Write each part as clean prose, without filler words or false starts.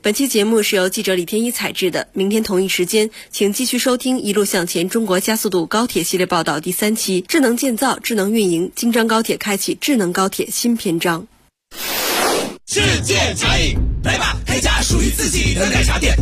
本期节目是由记者李天一采制的，明天同一时间请继续收听《一路向前中国加速度高铁系列报道》第3期，智能建造、智能运营，京张高铁开启智能高铁新篇章。 世界茶饮，来吧，开家属于自己的奶茶店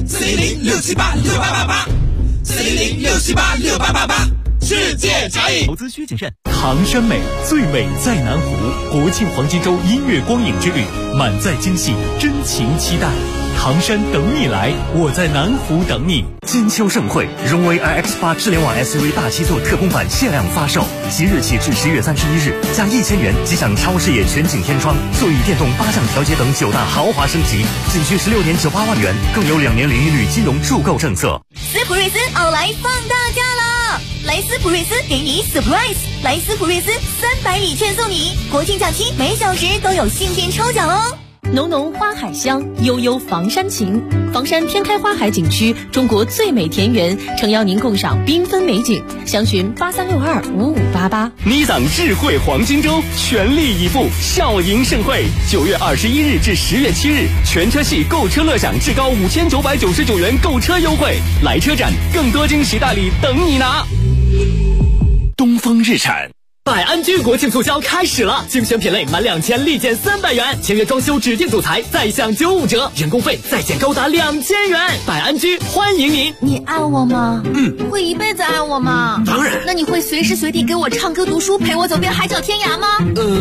，400-678-6888，400-678-6888，世界茶饮。 投资需谨慎。唐山美，最美在南湖。国庆黄金周音乐光影之旅，满载惊喜，真情期待。唐山等你来，我在南湖等你。金秋盛会，荣威 iX8 智联网 SUV 大7座特供版限量发售，即日起至10月31日，加1000元即享超视野全景天窗、座椅电动8项调节等9大豪华升级，仅需16点98万元，更有2年零利率金融助购政策。 斯普瑞斯奥莱放大假了，来斯普瑞斯给你 surprise， 来斯普瑞斯300礼券送你，国庆假期每小时都有信件抽奖哦。 浓浓花海香，悠悠房山情。房山天开花海景区，中国最美田园，诚邀您共赏缤纷美景。详询83625588。 尼桑智慧黄金周，全力以赴，笑迎盛会。9月21日至10月7日，全车系购车乐享至高5999元购车优惠。来车展，更多惊喜大礼等你拿。东风日产。百安居国庆促销开始了，精选品类满2000立减300元，签约装修指定组材再享95折，人工费再减高达2000元。百安居欢迎您。 你爱我吗？会一辈子爱我吗？ 当然。 那你会随时随地给我唱歌读书，陪我走遍海角天涯吗？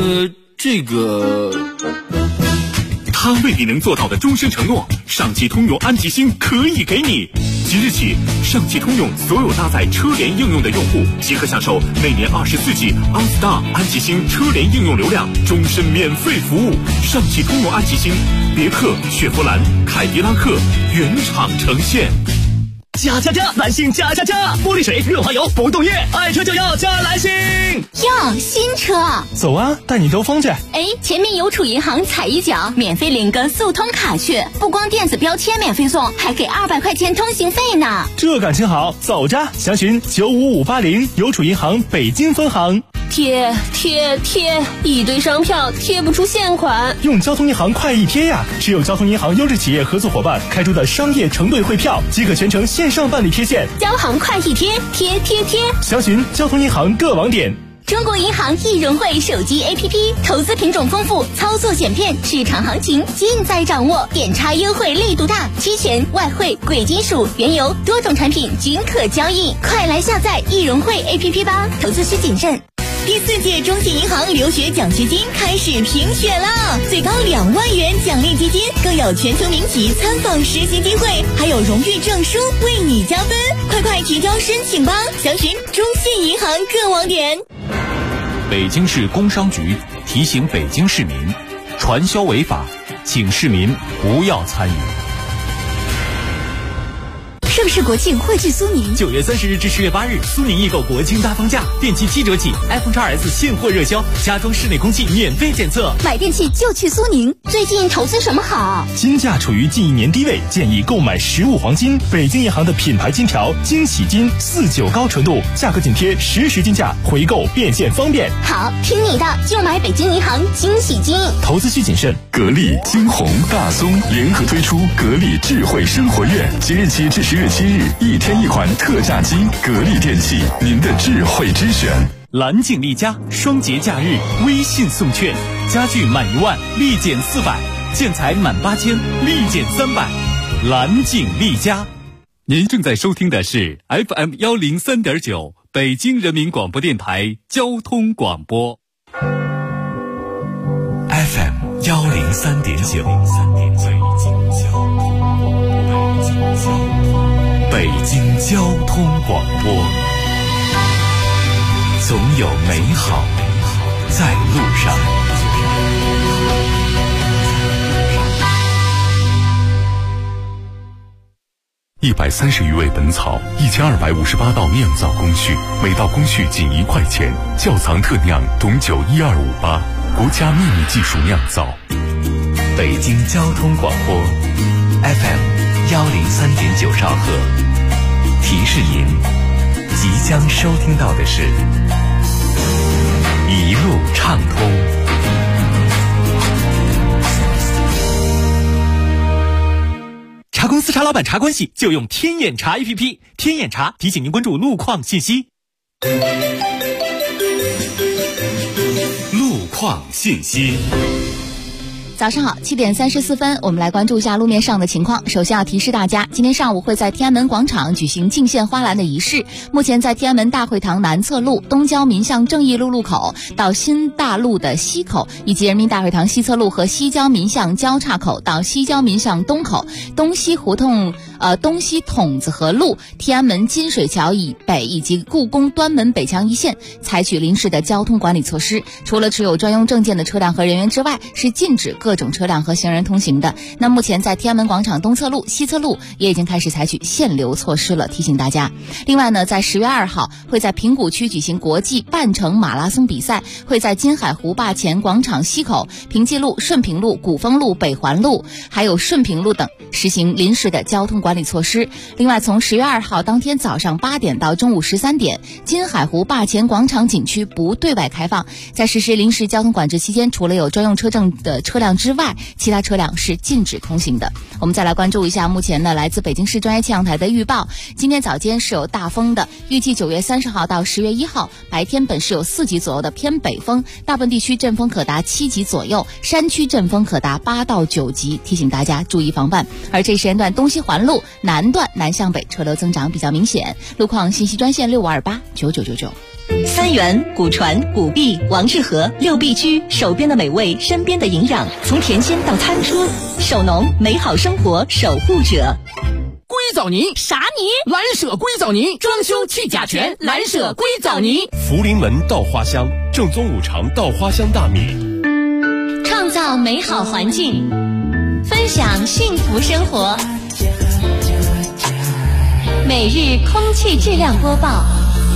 他未必能做到的终身承诺，上汽通用安吉星可以给你。即日起，上汽通用所有搭载车联应用的用户即可享受每年24G OnStar 安吉星车联应用流量，终身免费服务。上汽通用安吉星，别克、雪佛兰、凯迪拉克原厂呈现。加！蓝星加！玻璃水、润滑油、不动液，爱车就要加蓝星。 哟，新车！ 走啊，带你兜风去。 前面邮储银行踩一脚，免费领个速通卡去，不光电子标签免费送，还给200块钱通行费呢。 这感情好，走着！详询95580邮储银行北京分行。 贴，一堆商票贴不出现款。 用交通银行快易贴呀！持有交通银行优质企业合作伙伴开出的商业承兑汇票，即可全程线上办理贴现。 交行快易贴，贴。 详询交通银行各网点。 中国银行易融汇手机 APP， 投资品种丰富，操作简便，市场行情尽在掌握，点差优惠力度大，期权、外汇、贵金属、原油多种产品均可交易，快来下载易融汇 APP 吧，投资需谨慎。第4届中信银行留学奖学金开始评选了，最高2万元奖励基金，更有全球名企参访实习机会，还有荣誉证书为你加分，快提交申请吧！详询中信银行各网点。 北京市工商局提醒北京市民，传销违法，请市民不要参与。 是不是国庆会去苏宁 ？9月30日至10月8日，苏宁易购国庆大放价，电器7折起 ，iPhone XS 现货热销，家装室内空气免费检测。 买电器就去苏宁。最近投资什么好？ 金价处于近1年低位，建议购买实物黄金。北京银行的品牌金条惊喜金49高纯度，价格紧贴实时金价，回购变现方便。 好，听你的，就买北京银行惊喜金。 投资需谨慎。 格力、金鸿、大松联合推出格力智慧生活月，即日起至10月7日，1天1款特价机。格力电器，您的智慧之选。 蓝景丽家双节假日微信送券，家具满1万立减400，建材满8000立减300。蓝景丽家。您正在收听的是 FM 103.9北京人民广播电台交通广播。 FM 103.9，北京交通广播，总有美好在路上。130余味本草，1258道酿造工序，每道工序仅1块钱。窖藏特酿董酒12588，国家秘密技术酿造。北京交通广播 FM 103.9兆赫，提示您即将收听到的是一路畅通。 公司查老板查关系就用天眼查 APP， 天眼查提醒您关注路况信息。 路况信息。 早上好，7点34分，我们来关注一下路面上的情况。首先要提示大家，今天上午会在天安门广场举行敬献花篮的仪式。目前在天安门大会堂南侧路、东郊民巷正义路路口到新大路的西口，以及人民大会堂西侧路和西郊民巷交叉口到西郊民巷东口、东西胡同东西筒子河路、天安门金水桥以北以及故宫端门北墙一线采取临时的交通管理措施，除了持有专用证件的车辆和人员之外，是禁止各种车辆和行人通行的。那目前在天安门广场东侧路、西侧路也已经开始采取限流措施了，提醒大家。另外呢，在10月2号会在平谷区举行国际半程马拉松比赛，会在金海湖坝前广场西口、平济路、顺平路、古风路、北环路还有顺平路等实行临时的交通管理措施。另外，从10月2号当天早上8点到中午13点，金海湖坝前广场景区不对外开放。在实施临时交通管制期间，除了有专用车证的车辆之外，其他车辆是禁止通行的。我们再来关注一下目前呢来自北京市专业气象台的预报。今天早间是有大风的，预计9月30号到10月1号白天本是有4级左右的偏北风，大部分地区阵风可达7级左右，山区阵风可达8到9级，提醒大家注意防范。而这时间段东西环路南段南向北车流增长比较明显，路况信息专线65289999。 三元、古传、古碧、王致和6必居，手边的美味，身边的营养，从甜心到餐桌，手农美好生活守护者。 硅藻泥啥泥？ 蓝舍硅藻泥，装修去甲醛，蓝舍硅藻泥。 福临门稻花香，正宗五常稻花香大米， 创造美好环境，分享幸福生活。每日空气质量播报。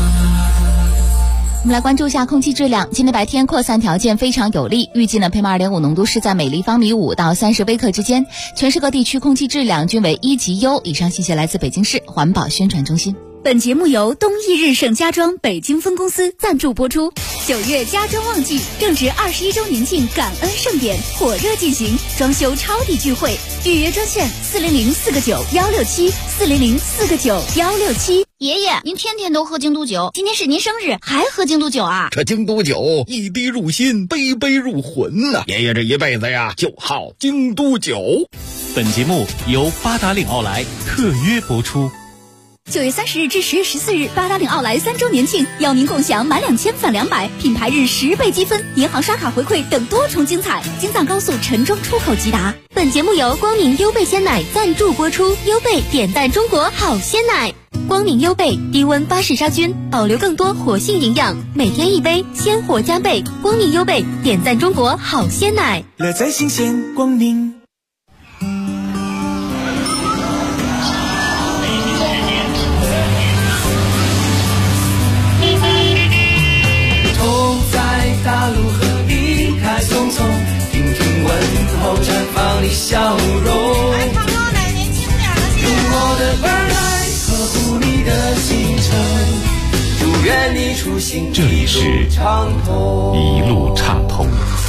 我们来关注一下空气质量。今天白天扩散条件非常有利，预计呢 PM2.5 浓度是在每立方米5到30微克之间，全市各地区空气质量均为1级优。以上信息来自北京市环保宣传中心。 本节目由东易日盛家装北京分公司赞助播出。9月家装旺季，正值21周年庆感恩盛典火热进行，装修超抵聚会，预约专线400-4个9-167，400-4个9-167。 爷爷，您天天都喝京都酒，今天是您生日还喝京都酒啊？ 这京都酒一滴入心，杯杯入魂呐！爷爷这一辈子呀，就好京都酒。 本节目由八达岭奥莱特约播出。 9月30日至10月14日，八达岭奥莱3周年庆，邀您共享满2000返200，品牌日10倍积分，银行刷卡回馈等多重精彩。京藏高速陈庄出口即达。 本节目由光明优贝鲜奶赞助播出，优贝点赞中国好鲜奶。光明优贝低温巴氏杀菌，保留更多活性营养，每天一杯，鲜活加倍。光明优贝点赞中国好鲜奶， 乐在新鲜光明。大路和离开匆匆，听听问候绽放的笑容，用我的耳来呵护你的行程，祝愿你出行这里是一路畅通。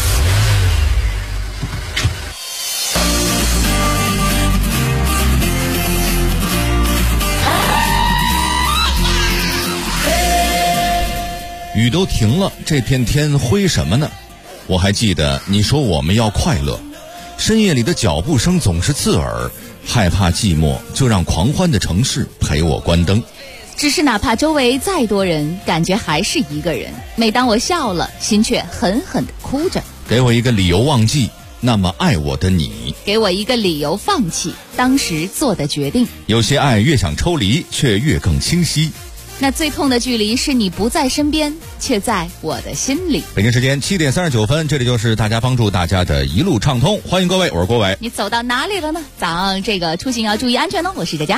雨都停了，这片天灰什么呢？我还记得你说我们要快乐，深夜里的脚步声总是刺耳，害怕寂寞，就让狂欢的城市陪我关灯。 只是哪怕周围再多人，感觉还是一个人。每当我笑了，心却狠狠地哭着。 给我一个理由忘记那么爱我的你， 给我一个理由放弃当时做的决定。 有些爱越想抽离，却越更清晰。 那最痛的距离是你不在身边，却在我的心里。 北京时间7点39分，这里就是大家帮助大家的一路畅通，欢迎各位，我是郭伟。 你走到哪里了呢？早上这个出行要注意安全哦，我是佳佳。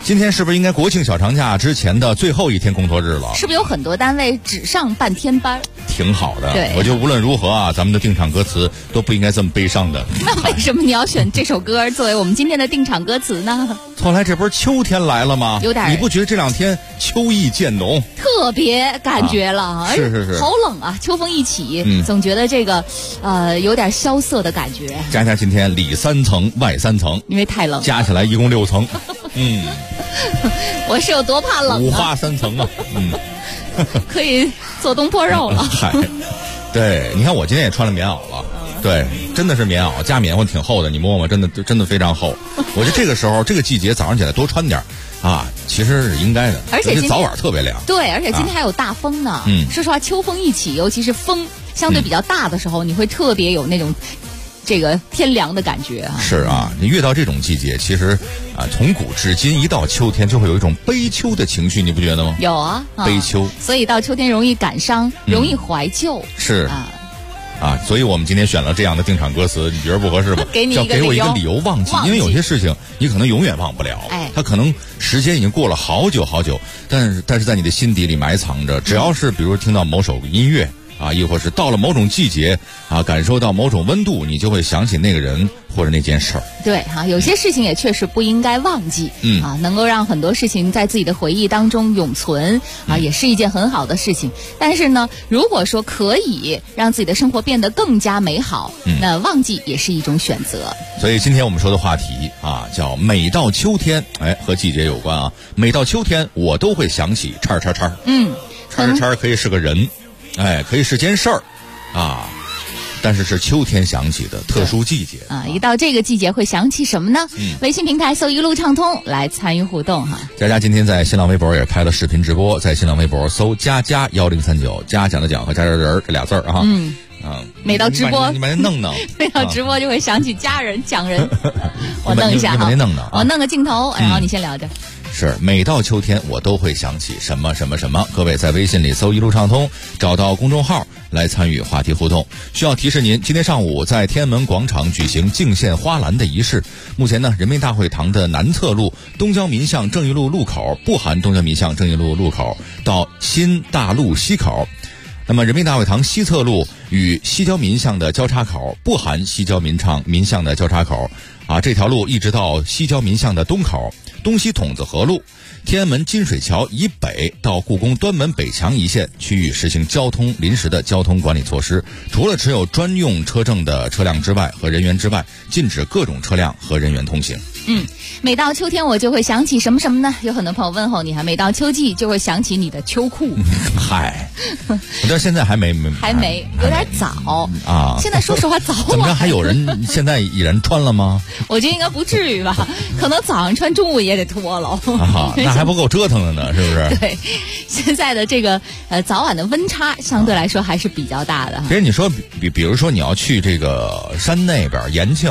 今天是不是应该国庆小长假之前的最后一天工作日了？ 是不是有很多单位只上半天班？ 挺好的， 对， 我觉得无论如何啊，咱们的定场歌词都不应该这么悲伤的。 那为什么你要选这首歌作为我们今天的定场歌词呢？ 后来这不是秋天来了吗？ 有点， 你不觉得这两天秋意渐浓， 特别感觉了， 是， 好冷啊，秋风一起，总觉得这个有点萧瑟的感觉。 加上今天里3层外3层， 因为太冷， 加起来一共6层。 我是有多怕冷 5花3层啊， 可以做东坡肉了。 嗨，对，你看我今天也穿了棉袄了，对，真的是棉袄加棉花，挺厚的，你摸摸，真的非常厚。我觉得这个时候这个季节早上起来多穿点啊，其实是应该的， 而且早晚特别凉。 对，而且今天还有大风呢。说实话，秋风一起，尤其是风相对比较大的时候，你会特别有那种这个天凉的感觉啊。 是啊，你越到这种季节，其实从古至今一到秋天就会有一种悲秋的情绪，你不觉得吗？ 有啊， 悲秋。 所以到秋天容易感伤，容易怀旧。 是所以我们今天选了这样的定场歌词，你觉得不合适吧？ 要给我一个理由忘记，因为有些事情你可能永远忘不了。它可能时间已经过了好久好久，但是在你的心底里埋藏着。只要是比如听到某首音乐亦或是到了某种季节感受到某种温度，你就会想起那个人或者那件事儿。 对有些事情也确实不应该忘记。能够让很多事情在自己的回忆当中永存也是一件很好的事情。但是呢，如果说可以让自己的生活变得更加美好，那忘记也是一种选择。 所以今天我们说的话题叫每到秋天，和季节有关啊。每到秋天，我都会想起叉叉叉。叉叉叉可以是个人。可以是件事儿但是是秋天想起的特殊季节一到这个季节会想起什么呢？微信平台搜一路畅通来参与互动佳佳今天在新浪微博也开了视频直播，在新浪微博搜佳佳1039，佳讲的讲和家人人这俩字儿每到直播你把那弄每到直播就会想起家人讲人我弄一下你把那弄我弄个镜头，然后你先聊着。 是每到秋天我都会想起什么什么什么。各位在微信里搜一路畅通，找到公众号来参与话题互动。需要提示您，今天上午在天安门广场举行敬献花篮的仪式。目前呢，人民大会堂的南侧路东交民巷正义路路口不含东交民巷正义路路口到新大路西口，那么人民大会堂西侧路与西交民巷的交叉口不含西交民巷的交叉口这条路一直到西交民巷的东口，东西筒子河路天安门金水桥以北到故宫端门北墙一线区域实行临时的交通管理措施，除了持有专用车证的车辆之外和人员之外，禁止各种车辆和人员通行。 每到秋天我就会想起什么什么呢？有很多朋友问候你每到秋季就会想起你的秋裤。 嗨，我到现在还没有点早现在说实话早怎么着还有人现在已然穿了吗？ 我觉得应该不至于吧，可能早上穿中午也得脱了那还不够折腾的呢，是不是？ 对，现在的这个早晚的温差相对来说还是比较大的。 其实你说比如说你要去这个山那边延庆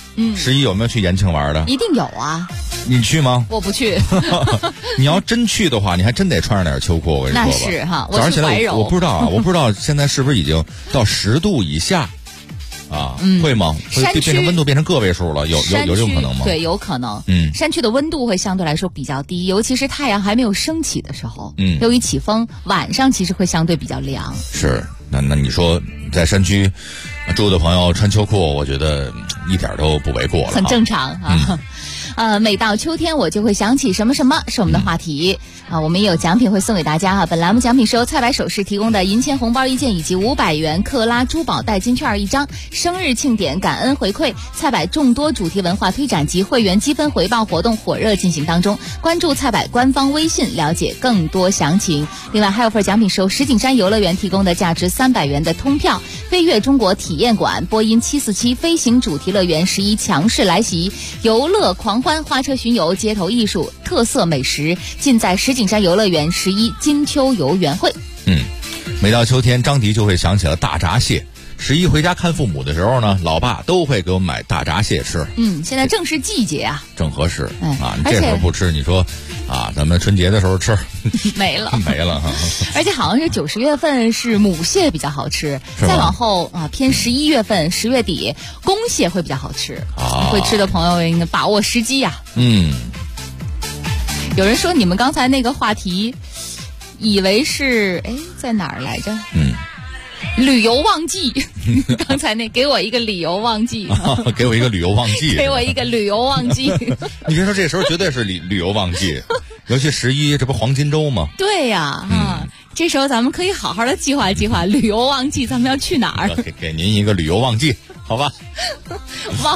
11有没有去延庆玩的？ 一定有啊。 你去吗？ 我不去。 你要真去的话，你还真得穿上点秋裤。我跟你说吧， 那是早上起来我不知道我不知道现在是不是已经到10度以下会吗？会变成温度变成个位数了？有这种可能吗？ 对，有可能。山区的温度会相对来说比较低，尤其是太阳还没有升起的时候。由于起风，晚上其实会相对比较凉。 是，那你说在山区住的朋友穿秋裤，我觉得一点都不为过了， 很正常每到秋天我就会想起什么什么是我们的话题我们也有奖品会送给大家本栏目奖品是由菜百首饰提供的银钱红包1件以及500元克拉珠宝代金券1张。生日庆典感恩回馈，菜百众多主题文化推展及会员积分回报活动火热进行当中，关注菜百官方微信了解更多详情。另外还有份奖品是由石景山游乐园提供的价值300元的通票，飞跃中国体验馆、波音747飞行主题乐园11强势来袭，游乐狂欢、花车巡游、街头艺术、特色美食，尽在石景山游乐园11金秋游园会。 每到秋天，张迪就会想起了大闸蟹。11回家看父母的时候呢，老爸都会给我们买大闸蟹吃。 现在正是季节正合适你这会儿不吃，你说咱们春节的时候吃没了而且好像是9、10月份是母蟹比较好吃，再往后偏11月份10月底公蟹会比较好吃会吃的朋友应该把握时机有人说你们刚才那个话题，以为是在哪儿来着？旅游旺季。刚才那给我一个理由旺季， 给我一个旅游旺季， 给我一个旅游旺季。 你别说，这时候绝对是旅游旺季，尤其11，这不黄金周吗？ 对呀，这时候咱们可以好好的计划计划旅游旺季，咱们要去哪儿？ 给您一个旅游旺季，好吧？ 旺。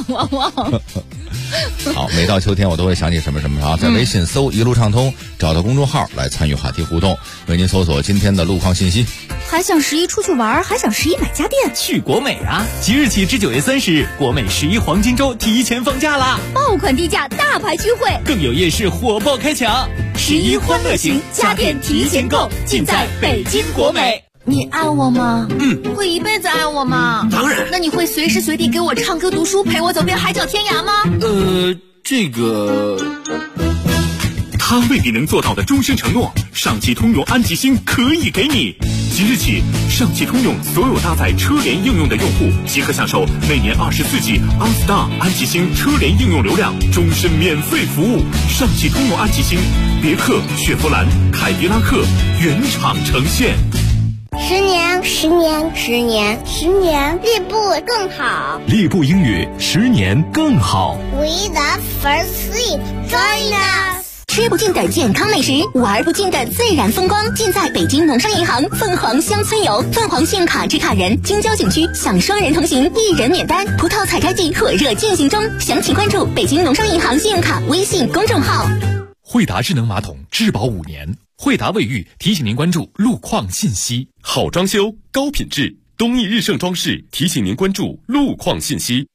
好，每到秋天我都会想起什么什么啊，在微信搜一路畅通，找到公众号来参与话题互动，为您搜索今天的路况信息。 还想11出去玩，还想11买家电， 去国美啊！即日起至9月30日，国美11黄金周提前放假啦！ 爆款低价，大牌聚会， 更有夜市火爆开抢，11欢乐行家电提前购，尽在北京国美。 你爱我吗？会一辈子爱我吗？ 当然。 那你会随时随地给我唱歌读书，陪我走遍海角天涯吗？ 这个他未必能做到的终身承诺，上汽通用安吉星可以给你。即日起，上汽通用所有搭载车联应用的用户即可享受每年24G OnStar 安吉星车联应用流量，终身免费服务。上汽通用安吉星，别克、雪佛兰、凯迪拉克原厂呈现。 10年，10年，10年，10年，利布更好。 利布英语10年更好。 We the first three, join us。 吃不尽的健康美食，玩不尽的自然风光，尽在北京农商银行凤凰乡村游。凤凰信用卡持卡人京郊景区享双人同行，1人免单。葡萄采摘季火热进行中，详情关注北京农商银行信用卡微信公众号。 惠达智能马桶质保5年。惠达卫浴提醒您关注路况信息。 好装修，高品质，东义日盛装饰提醒您关注路况信息。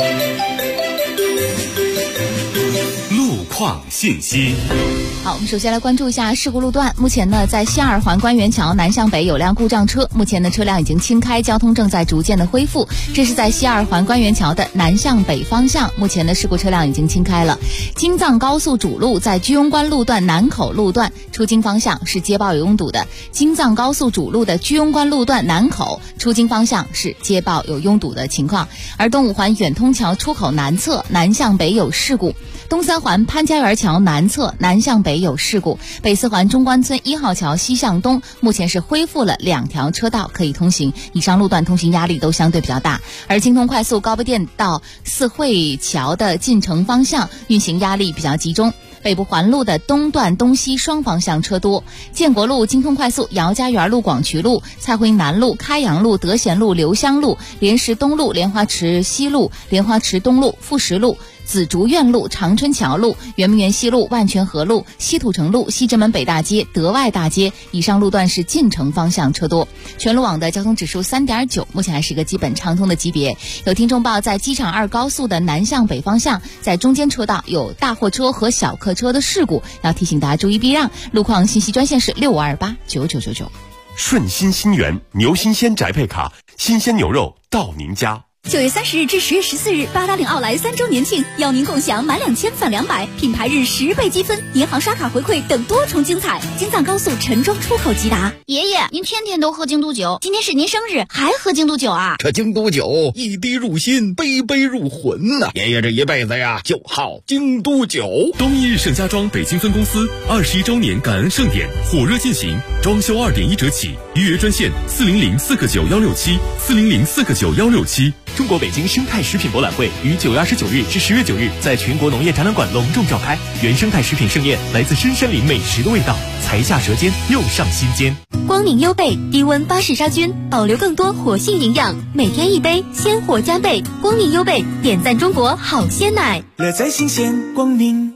路况信息。 好，我们首先来关注一下事故路段。目前呢，在西2环官园桥南向北有辆故障车，目前的车辆已经清开，交通正在逐渐的恢复。这是在西2环官园桥的南向北方向，目前的事故车辆已经清开了。京藏高速主路在居庸关路段南口路段出京方向是街道有拥堵的。京藏高速主路的居庸关路段南口出京方向是街道有拥堵的情况。而东5环远通桥出口南侧南向北有事故。东3环潘家园桥南侧南向北有事故，北4环中关村1号桥西向东目前是恢复了2条车道可以通行，以上路段通行压力都相对比较大。而京通快速高碑店到四惠桥的进城方向运行压力比较集中，北部环路的东段东西双方向车多。建国路、京通快速、姚家园路、广渠路、蔡辉南路、开阳路、德贤路、刘香路、莲石东路、莲花池西路、莲花池东路、富石路、紫竹院路、长春桥路、圆明园西路、万泉河路、西土城路、西直门北大街、德外大街，以上路段是进城方向车多。全路网的交通指数 3.9， 目前还是一个基本畅通的级别。有听众报，在机场2高速的南向北方向，在中间车道有大货车和小客车的事故，要提醒大家注意避让。路况信息专线是65289999。 顺心新源牛新鲜宅配卡，新鲜牛肉到您家。 9月30日至10月14日，八达岭奥莱3周年庆，邀您共享满2000返200，品牌日10倍积分，银行刷卡回馈等多重精彩。京藏高速陈庄出口即达。 爷爷，您天天都喝京都酒，今天是您生日，还喝京都酒啊？ 这京都酒一滴入心，杯杯入魂呐！爷爷这一辈子呀，就好京都酒。 东义日盛家装北京分公司21周年感恩盛典火热进行，装修2.1折起，预约专线400-49167，400-49167。 中国北京生态食品博览会于9月29日至10月9日在全国农业展览馆隆重召开，原生态食品盛宴，来自深山林美食的味道，才下舌尖又上心间。 光明优贝低温巴氏杀菌，保留更多活性营养，每天1杯，鲜活加倍。光明优贝点赞中国好鲜奶， 乐在新鲜光明。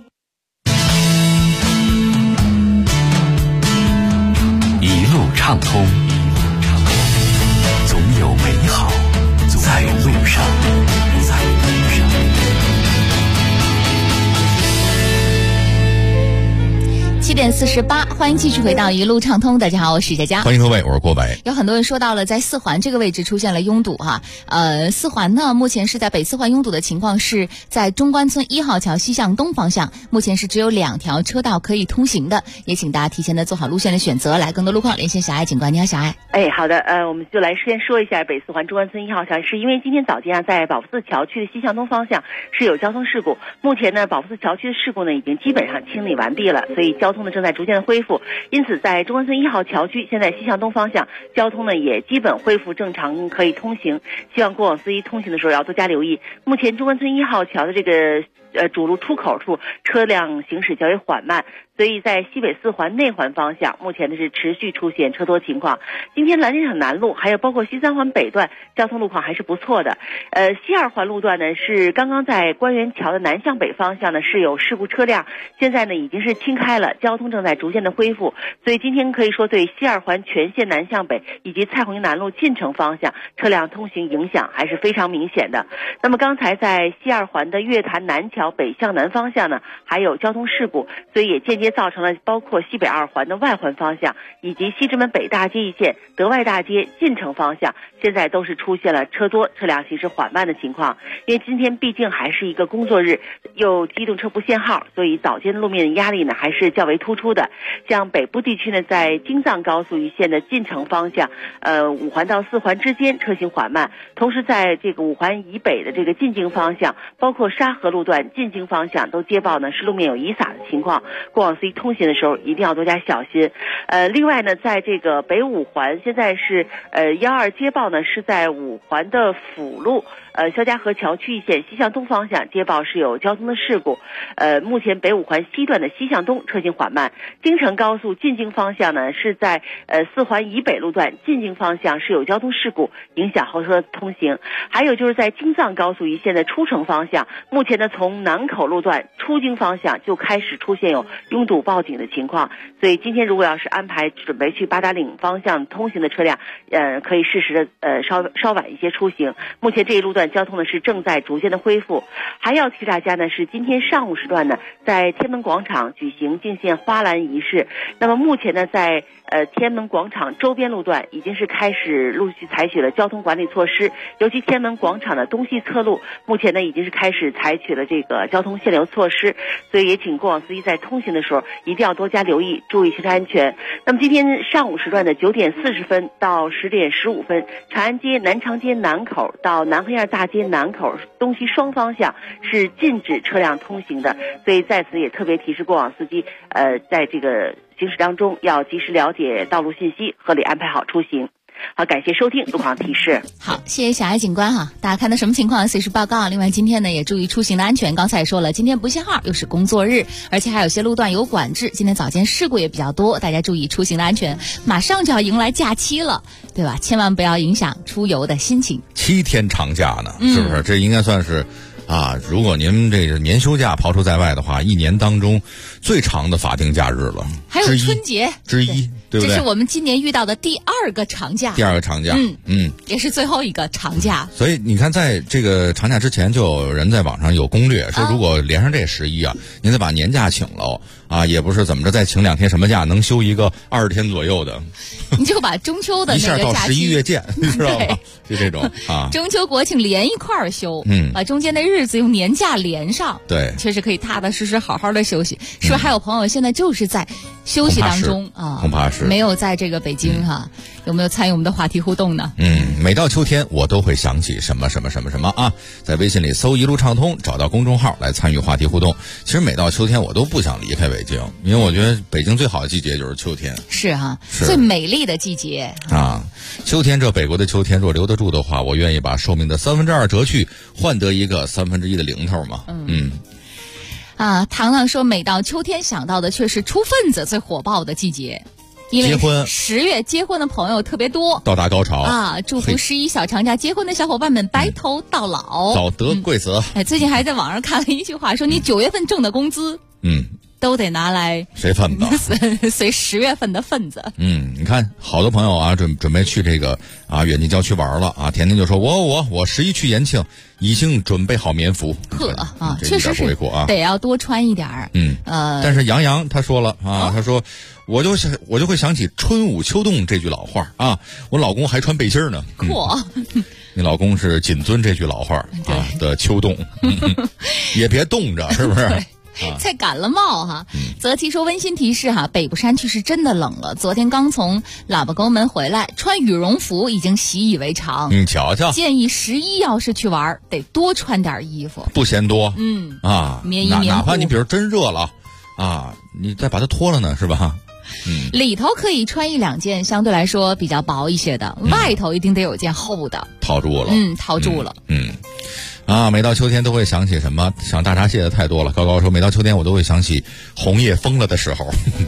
一路畅通，总有美好在路上。 7点48，欢迎继续回到一路畅通。大家好，我是佳佳。 欢迎各位，我是郭伟。 有很多人说到了在四环这个位置出现了拥堵哈。四环呢，目前是在北四环拥堵的情况是在中关村1号桥西向东方向，目前是只有2条车道可以通行的，也请大家提前的做好路线的选择。来，更多路况连线小爱警官。你好，小爱。 好的，我们就来先说一下北四环中关村1号桥，是因为今天早间在保福寺桥区的西向东方向是有交通事故，目前呢保福寺桥区的事故呢已经基本上清理完毕了，所以交通呢正在逐渐的恢复，因此在中关村1号桥区现在西向东方向交通呢也基本恢复正常，可以通行，希望过往司机通行的时候要多加留意。目前中关村1号桥的这个主路出口处车辆行驶较为缓慢，所以在西北四环内环方向目前呢是持续出现车多情况。今天蓝田场南路还有包括西三环北段交通路况还是不错的。西二环路段呢是刚刚在官园桥的南向北方向呢是有事故车辆，现在呢已经是清开了，交通正在逐渐的恢复，所以今天可以说对西二环全线南向北以及蔡虹南路进城方向车辆通行影响还是非常明显的。那么刚才在西二环的月坛南桥北向南方向呢还有交通事故，所以也间接造成了包括西北二环的外环方向以及西直门北大街一线德外大街进城方向现在都是出现了车多车辆行驶缓慢的情况。因为今天毕竟还是一个工作日，又机动车不限号，所以早间路面压力呢还是较为突出的。像北部地区呢在京藏高速一线的进城方向5环到4环之间车行缓慢，同时在这个5环以北的这个进京方向包括沙河路段进京方向都接报呢是路面有遗洒的情况，过往司机通行的时候一定要多加小心。另外呢在这个北5环现在是12接报呢是在5环的辅路肖家河桥区一线西向东方向接报是有交通的事故，目前北5环西段的西向东车行缓慢。京承高速进京方向呢是在4环以北路段进京方向是有交通事故，影响后车通行。还有就是在京藏高速一线的出城方向，目前呢从南口路段出京方向就开始出现有拥堵报警的情况，所以今天如果要是安排准备去八达岭方向通行的车辆可以适时的稍晚一些出行。目前这一路段交通呢是正在逐渐的恢复。还要提大家呢是今天上午时段呢在天安门广场举行敬献花篮仪式，那么目前呢在天安门广场周边路段已经是开始陆续采取了交通管理措施，尤其天安门广场的东西侧路目前呢已经是开始采取了这个交通限流措施，所以也请过往司机在通行的时候一定要多加留意，注意行车安全。那么今天上午时段的9点40分到10点15分，长安街南长街南口到南河沿大街南口东西双方向是禁止车辆通行的，所以在此也特别提示过往司机在这个行驶当中要及时了解道路信息，合理安排好出行。好，感谢收听路况提示。 好，谢谢小爱警官哈。大家看到什么情况随时报告。另外今天呢也注意出行的安全，刚才也说了今天不限号，又是工作日，而且还有些路段有管制，今天早间事故也比较多，大家注意出行的安全。马上就要迎来假期了，对吧？千万不要影响出游的心情。 7天长假呢，是不是？这应该算是如果您这个年休假刨除在外的话，一年当中最长的法定假日了， 还有春节之一，对不对？这是我们今年遇到的第2个长假，也是最后一个长假。 所以你看，在这个长假之前，就有人在网上有攻略说，如果连上这11您再把年假请了也不是怎么着，再请2天什么假，能休一个20天左右的， 你就把中秋的那个假期一下到11月见，你知道吗？就这种中秋国庆连一块儿休，把中间的日子用年假连上， 对， 确实可以踏踏实实好好的休息。是不是还有朋友现在就是在休息当中恐怕是没有在这个北京有没有参与我们的话题互动呢？ 每到秋天我都会想起什么什么什么什么在微信里搜一路畅通，找到公众号来参与话题互动。其实每到秋天我都不想离开北京，因为我觉得北京最好的季节就是秋天， 是最美丽的季节秋天，这北国的秋天若留得住的话，我愿意把寿命的2/3折去，换得一个1/3的零头嘛。 糖糖说每到秋天想到的却是出份子最火爆的季节，因为10月结婚的朋友特别多， 到达高潮祝福11小长假结婚的小伙伴们白头到老， 早得贵子。 最近还在网上看了一句话，说你9月份挣的工资都得拿来随份子， 随10月份的份子。 你看好多朋友啊，准备去这个远近郊区玩了啊。甜甜就说我11去延庆已经准备好棉服， 确实是得要多穿一点儿。 但是杨洋他说了他说我就会想起春捂秋冻这句老话啊，我老公还穿背心呢。你老公是谨遵这句老话的秋冻，也别冻着，是不是？ 才感了冒哈。泽奇说温馨提示哈，北部山区是真的冷了。昨天刚从喇叭沟门回来，穿羽绒服已经习以为常。 你瞧瞧， 建议11要是去玩，得多穿点衣服， 不嫌多。 棉衣棉裤， 哪怕你比如真热了你再把它脱了呢，是吧？ 里头可以穿1、2件相对来说比较薄一些的，外头一定得有件厚的， 套住了。 套住了。 每到秋天都会想起什么？想大闸蟹的太多了。高高说，每到秋天我都会想起红叶疯了的时候。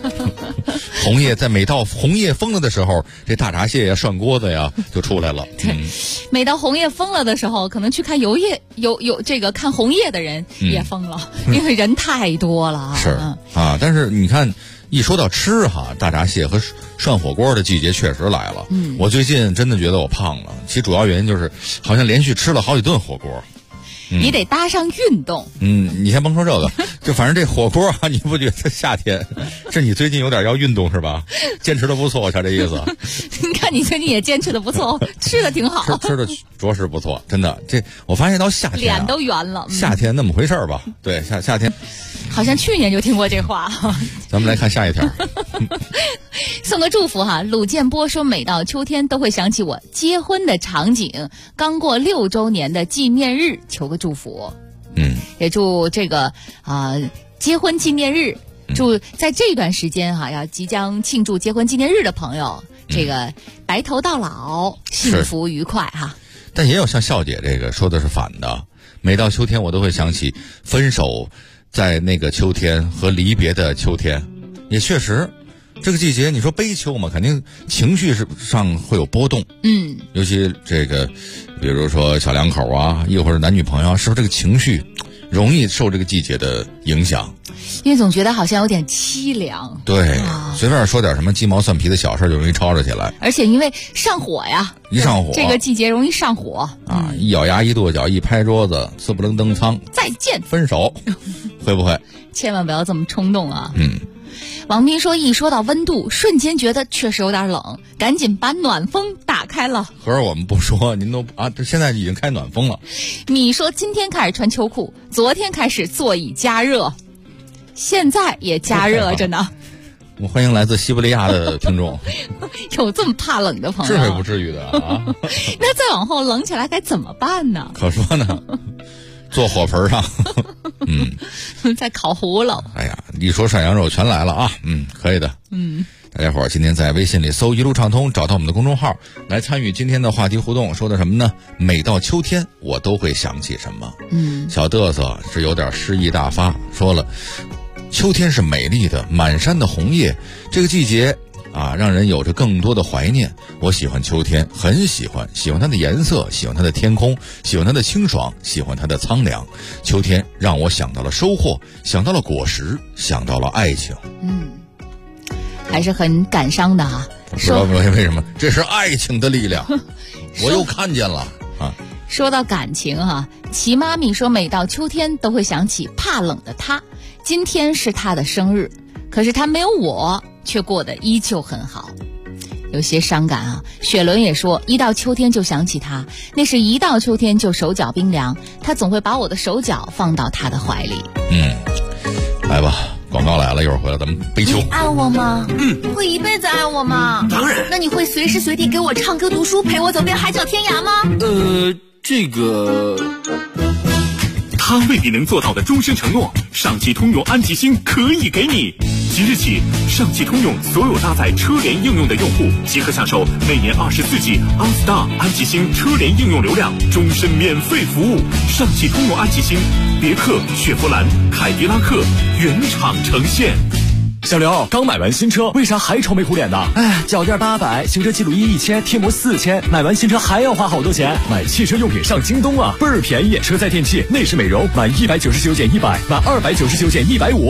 每到红叶疯了的时候，这大闸蟹呀、涮锅子呀就出来了。 每到红叶疯了的时候，可能去看有这个看红叶的人也疯了，因为人太多了。 是但是你看，一说到吃大闸蟹和涮火锅的季节确实来了。我最近真的觉得我胖了，其实主要原因就是好像连续吃了好几顿火锅。 你得搭上运动。 你先甭说这个，就反正这火锅你不觉得夏天是你最近有点要运动是吧？坚持的不错，像这意思。 你看你最近也坚持的不错，吃的挺好， 吃的着实不错，真的。这我发现到夏天脸都圆了。 夏天那么回事吧？对，夏天。 好像去年就听过这话。 咱们来看下一条。 送个祝福哈，鲁建波说，每到秋天都会想起我结婚的场景，刚过6周年的纪念日，求个祝福。也祝这个结婚纪念日，祝在这段时间要即将庆祝结婚纪念日的朋友，这个白头到老，幸福愉快哈。 但也有像笑姐这个说的是反的，每到秋天我都会想起分手在那个秋天和离别的秋天。也确实这个季节你说悲秋嘛，肯定情绪上会有波动。尤其这个比如说小两口亦或者男女朋友是不是这个情绪容易受这个季节的影响？ 因为总觉得好像有点凄凉。 对，随便说点什么鸡毛蒜皮的小事就容易吵吵起来。 而且因为上火呀， 一上火， 这个季节容易上火一咬牙一跺脚一拍桌子，呲不楞登仓， 再见， 分手，会不会？ 千万不要这么冲动啊！王斌说，一说到温度，瞬间觉得确实有点冷，赶紧把暖风打开了。 合着我们不说，您都现在已经开暖风了。 你说今天开始穿秋裤，昨天开始座椅加热，现在也加热着呢。 我欢迎来自西伯利亚的听众。 有这么怕冷的朋友？ 至于不至于的啊。 那再往后冷起来该怎么办呢？ 可说呢。坐火盆上。 在烤糊了。 哎呀，一说涮羊肉全来了啊！可以的。大家伙儿今天在微信里搜一路畅通，找到我们的公众号来参与今天的话题互动。说的什么呢？每到秋天我都会想起什么。小嘚瑟是有点诗意大发，说了秋天是美丽的，满山的红叶，这个季节让人有着更多的怀念。我喜欢秋天，很喜欢它的颜色，喜欢它的天空，喜欢它的清爽，喜欢它的苍凉。秋天让我想到了收获，想到了果实，想到了爱情。 还是很感伤的啊。 不知道为什么，这是爱情的力量。我又看见了啊。 说到感情齐妈咪说，每到秋天都会想起怕冷的他，今天是他的生日，可是他没有我，却过得依旧很好，有些伤感雪伦也说，一到秋天就想起他，那是一到秋天就手脚冰凉，他总会把我的手脚放到他的怀里。 来吧，广告来了，一会儿回来咱们悲秋。 你爱我吗？会一辈子爱我吗？ 当然。 那你会随时随地给我唱歌读书，陪我走遍海角天涯吗？ 这个他未必能做到的终身承诺，上汽通用安吉星可以给你。即日起，上汽通用所有搭载车联应用的用户即可享受每年24G OnStar 安吉星车联应用流量，终身免费服务。上汽通用安吉星，别克、雪佛兰、凯迪拉克原厂呈现。 小刘，刚买完新车，为啥还愁眉苦脸的？ 脚垫800，行车记录仪1000，贴膜4000，买完新车还要花好多钱。 买汽车用品上京东倍儿便宜，车载电器、内饰美容，满199减100，满299减150。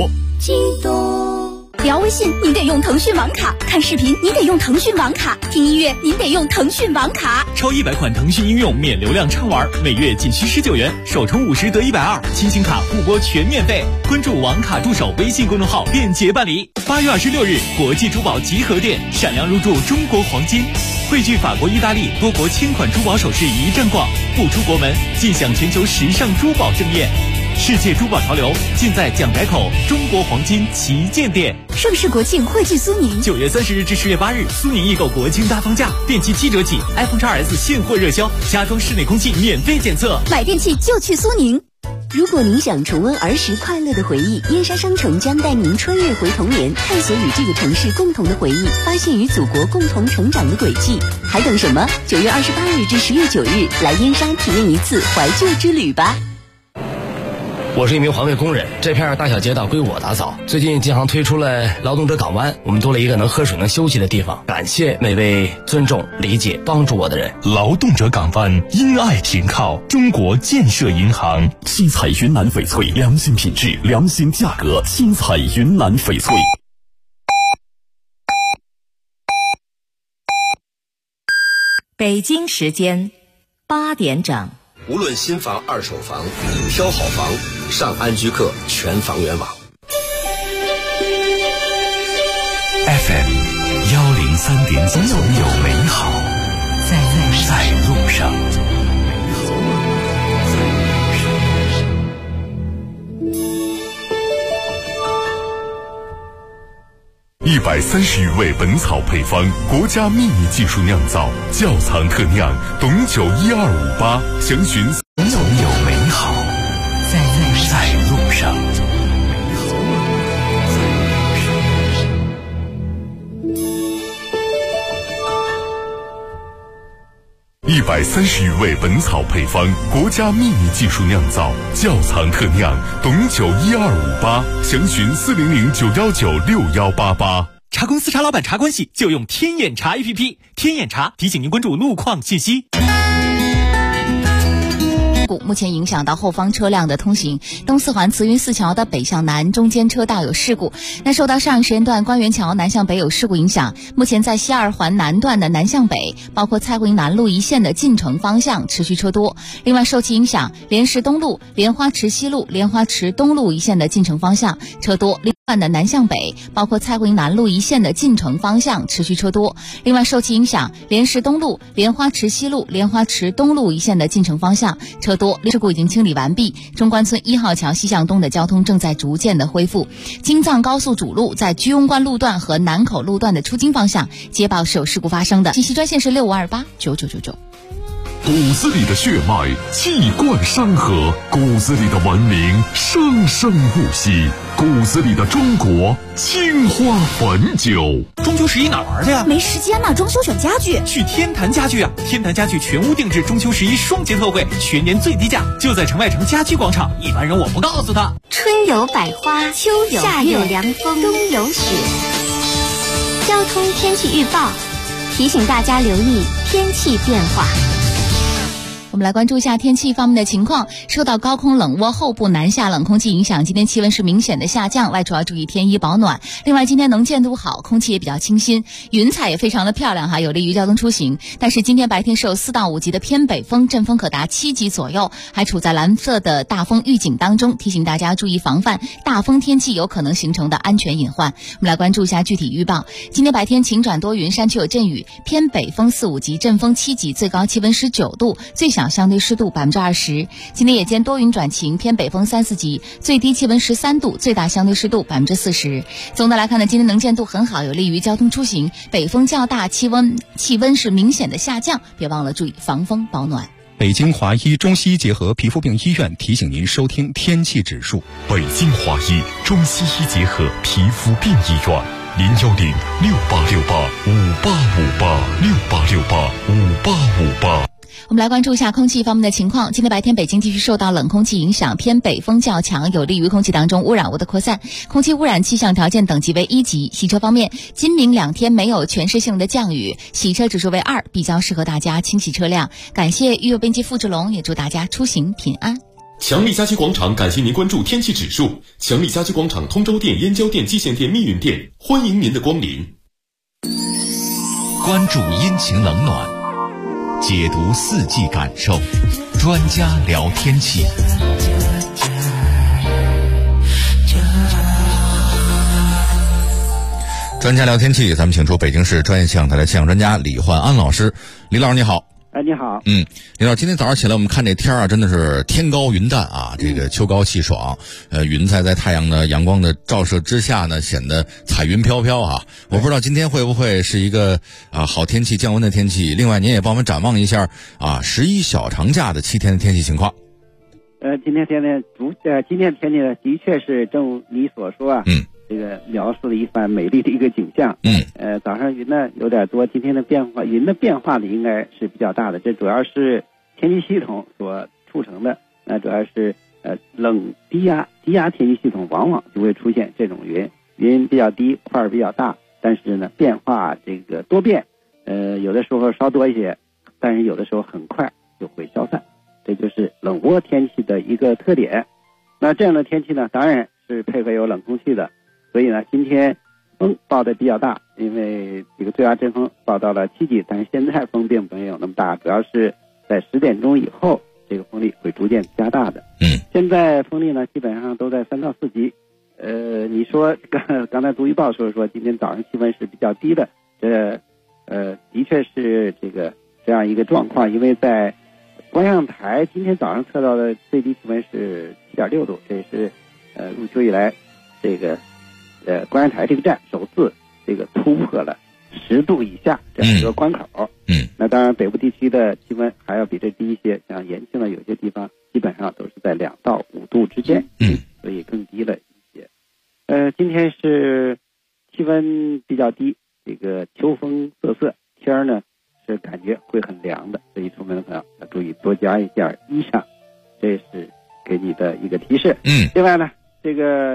激动。聊微信您得用腾讯网卡，看视频您得用腾讯网卡，听音乐您得用腾讯网卡。 超100款腾讯应用免流量畅玩，每月仅需19元，首充50得120，亲情卡互拨全免费。关注网卡助手微信公众号便捷办理。8月26日，国际珠宝集合店闪亮入驻中国黄金，汇聚法国、意大利多国千款珠宝首饰一站逛，不出国门尽享全球时尚珠宝盛宴。世界珠宝潮流尽在蒋宅口中国黄金旗舰店。 盛世国庆汇聚苏宁 ，9月30日至10月8日，苏宁易购国庆大放价，电器7折起 ，iPhone XS 现货热销，家装室内空气免费检测， 买电器就去苏宁。 如果您想重温儿时快乐的回忆，燕莎商城将带您穿越回童年，探索与这个城市共同的回忆，发现与祖国共同成长的轨迹。还等什么？9月28日至10月9日，来燕莎体验一次怀旧之旅吧。 我是一名环卫工人，这片大小街道归我打扫。最近建行推出了劳动者港湾，我们多了一个能喝水能休息的地方。感谢每位尊重、理解、帮助我的人。 劳动者港湾，因爱停靠，中国建设银行。七彩云南翡翠，良心品质，良心价格。七彩云南翡翠。 北京时间8点整。 无论新房、二手房，挑好房，上安居客全房源网。 FM 103.9，总有美好在路上。 130余味本草配方，国家秘密技术酿造，窖藏特酿，董酒12588，详询。 总有美好在路上。 130余味本草配方，国家秘密技术酿造，窖藏特酿，董酒12588，详询40091961888。 查公司、查老板、查关系，就用天眼查 APP。天眼查提醒您关注路况信息。 目前影响到后方车辆的通行，东四环慈云寺桥的北向南中间车道有事故。那受到上一时间段官园桥南向北有事故影响，目前在西二环南段的南向北，包括蔡会南路一线的进城方向持续车多。另外受其影响，莲石东路、莲花池西路、莲花池东路一线的进城方向车多。另外的南向北，包括蔡会南路一线的进城方向持续车多。另外受其影响，莲石东路、莲花池西路、莲花池东路一线的进城方向车多。事故已经清理完毕，中关村1号桥西向东的交通正在逐渐的恢复。京藏高速主路在居庸关路段和南口路段的出京方向接报是有事故发生的，信息专线是65289999。 骨子里的血脉气贯山河，骨子里的文明生生不息，骨子里的中国青花汾酒。 中秋11哪玩去呀？ 没时间了，装修选家具。 去天坛家具啊！天坛家具全屋定制中秋11双节特惠，全年最低价，就在城外城家居广场。一般人我不告诉他。 春有百花，秋有夏有凉风，冬有雪。交通天气预报提醒大家留意天气变化。 我们来关注一下天气方面的情况。受到高空冷涡后部南下冷空气影响，今天气温是明显的下降，外出要注意添衣保暖。另外今天能见度好，空气也比较清新，云彩也非常的漂亮哈，有利于交通出行。但是今天白天受4到5级的偏北风，阵风可达7级左右，还处在蓝色的大风预警当中，提醒大家注意防范大风天气有可能形成的安全隐患。我们来关注一下具体预报。今天白天晴转多云，山区有阵雨，偏北风4、5级，阵风7级，最高气温19度，最小相对湿度20%。今天夜间多云转晴，偏北风3、4级，最低气温13度，最大相对湿度40%。总的来看呢，今天能见度很好，有利于交通出行。北风较大，气温是明显的下降，别忘了注意防风保暖。 北京华医中西医结合皮肤病医院提醒您收听天气指数。 北京华医中西医结合皮肤病医院，0106868585858，668685858。 我们来关注一下空气方面的情况。今天白天北京地区受到冷空气影响，偏北风较强，有利于空气当中污染物的扩散，空气污染气象条件等级为1级。洗车方面，今明2天没有全市性的降雨，洗车指数为2，比较适合大家清洗车辆。感谢预热编辑付志龙，也祝大家出行平安。 强力家居广场感谢您关注天气指数。强力家居广场通州店、燕郊店、蓟县店、密云店，欢迎您的光临。 关注阴晴冷暖，解读四季感受，专家聊天气。专家聊天气，咱们请出北京市专业气象台的气象专家李焕安老师。李老师你好。 你好。 李老师，今天早上起来我们看这天啊，真的是天高云淡啊，这个秋高气爽，云彩在太阳的阳光的照射之下呢，显得彩云飘飘啊。我不知道今天会不会是一个好天气、降温的天气。另外，您也帮我们展望一下11小长假的7天的天气情况。 今天天气呢，的确是正你所说啊。这个描述了一番美丽的一个景象。早上云呢有点多，今天的云的变化呢应该是比较大的，这主要是天气系统所促成的。那主要是冷低压天气系统往往就会出现这种云比较低，块比较大，但是呢变化这个多变，有的时候稍多一些，但是有的时候很快就会消散，这就是冷涡天气的一个特点。那这样的天气呢，当然是配合有冷空气的。所以呢，今天风报的比较大，因为这个最大阵风报到了7级，但是现在风并没有那么大，主要是在10点钟以后，这个风力会逐渐加大的。现在风力呢基本上都在3到4级。你说刚才读预报说今天早上气温是比较低的，的确是这样一个状况，因为在观象台今天早上测到的最低气温是7.6度，这也是入秋以来观象台这个站首次突破了10度以下这样一个关口。那当然北部地区的气温还要比这低一些，像延庆的有些地方基本上都是在2到5度之间，所以更低了一些。今天是气温比较低，这个秋风瑟瑟，天呢是感觉会很凉的，所以出门的朋友要注意多加一件衣裳，这是给你的一个提示。另外呢，这个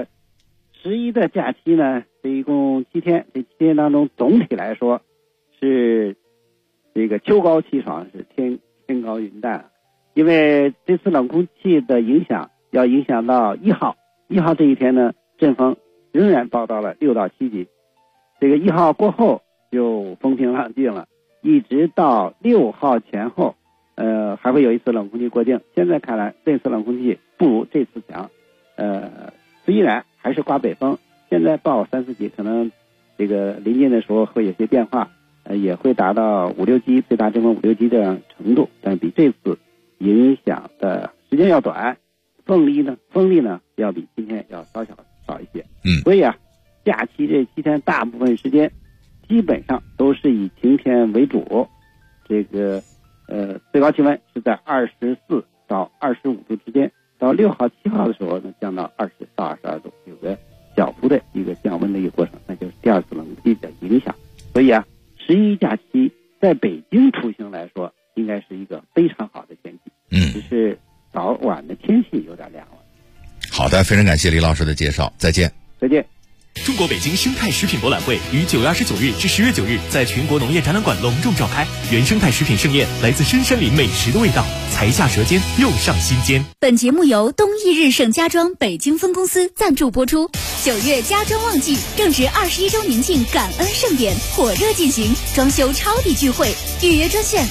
11的假期呢，这一共7天，这7天当中总体来说是这个秋高气爽，是天高云淡。因为这次冷空气的影响要影响到1号这一天呢，阵风仍然报到了6到7级。这个1号过后就风平浪静了，一直到6号前后还会有一次冷空气过境。现在看来这次冷空气不如这次强，虽然还是刮北风，现在报3、4级，可能这个临近的时候会有些变化，也会达到5、6级，最大阵风5、6级这样程度，但比这次影响的时间要短，风力呢要比今天要少一些。所以假期这7天大部分时间基本上都是以晴天为主，这个最高气温是在24到25度之间。到6号、7号的时候呢，降到20到22度，有个小幅的一个降温的一个过程，那就是第二次冷空气的影响。所以11假期在北京出行来说，应该是一个非常好的天气。只是早晚的天气有点凉了。 好的，非常感谢李老师的介绍，再见。 再见。 中国北京生态食品博览会于9月29日至10月9日在全国农业展览馆隆重召开，原生态食品盛宴，来自深山林美食的味道，才下舌尖，又上心间。 本节目由东易日盛家装北京分公司赞助播出。9月家装旺季，正值21周年庆感恩盛典，火热进行，装修超抵聚会，预约专线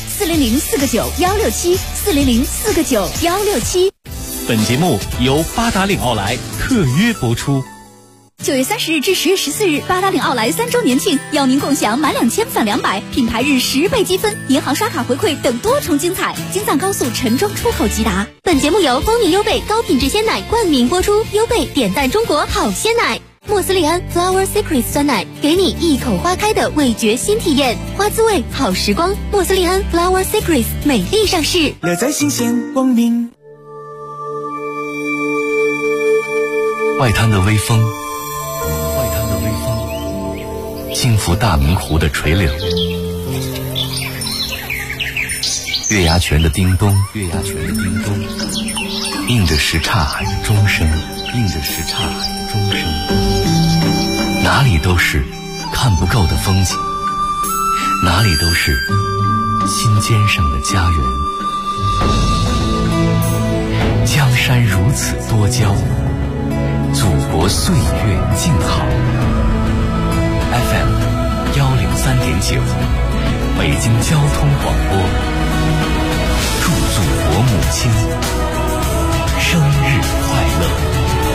400-4个9-167，400-4个9-167。 本节目由八达岭奥莱特约播出。 9月30日至10月14日，八达岭奥莱3周年庆，邀您共享满2000返200，品牌日10倍积分，银行刷卡回馈等多重精彩。京藏高速陈庄出口即达。 本节目由蜂蜜优贝高品质鲜奶冠名播出，优贝点赞中国好鲜奶。莫斯利安 Flower Secrets 酸奶，给你一口花开的味觉新体验，花滋味好时光。莫斯利安 Flower Secrets 美丽上市， 乐在新鲜光明。 外滩的微风，轻拂大明湖的垂柳，月牙泉的叮咚，映着什刹海的钟声，哪里都是看不够的风景，哪里都是心尖上的家园。 江山如此多娇，祖国岁月静好。FM 103.9，北京交通广播，祝祖国母亲生日快乐。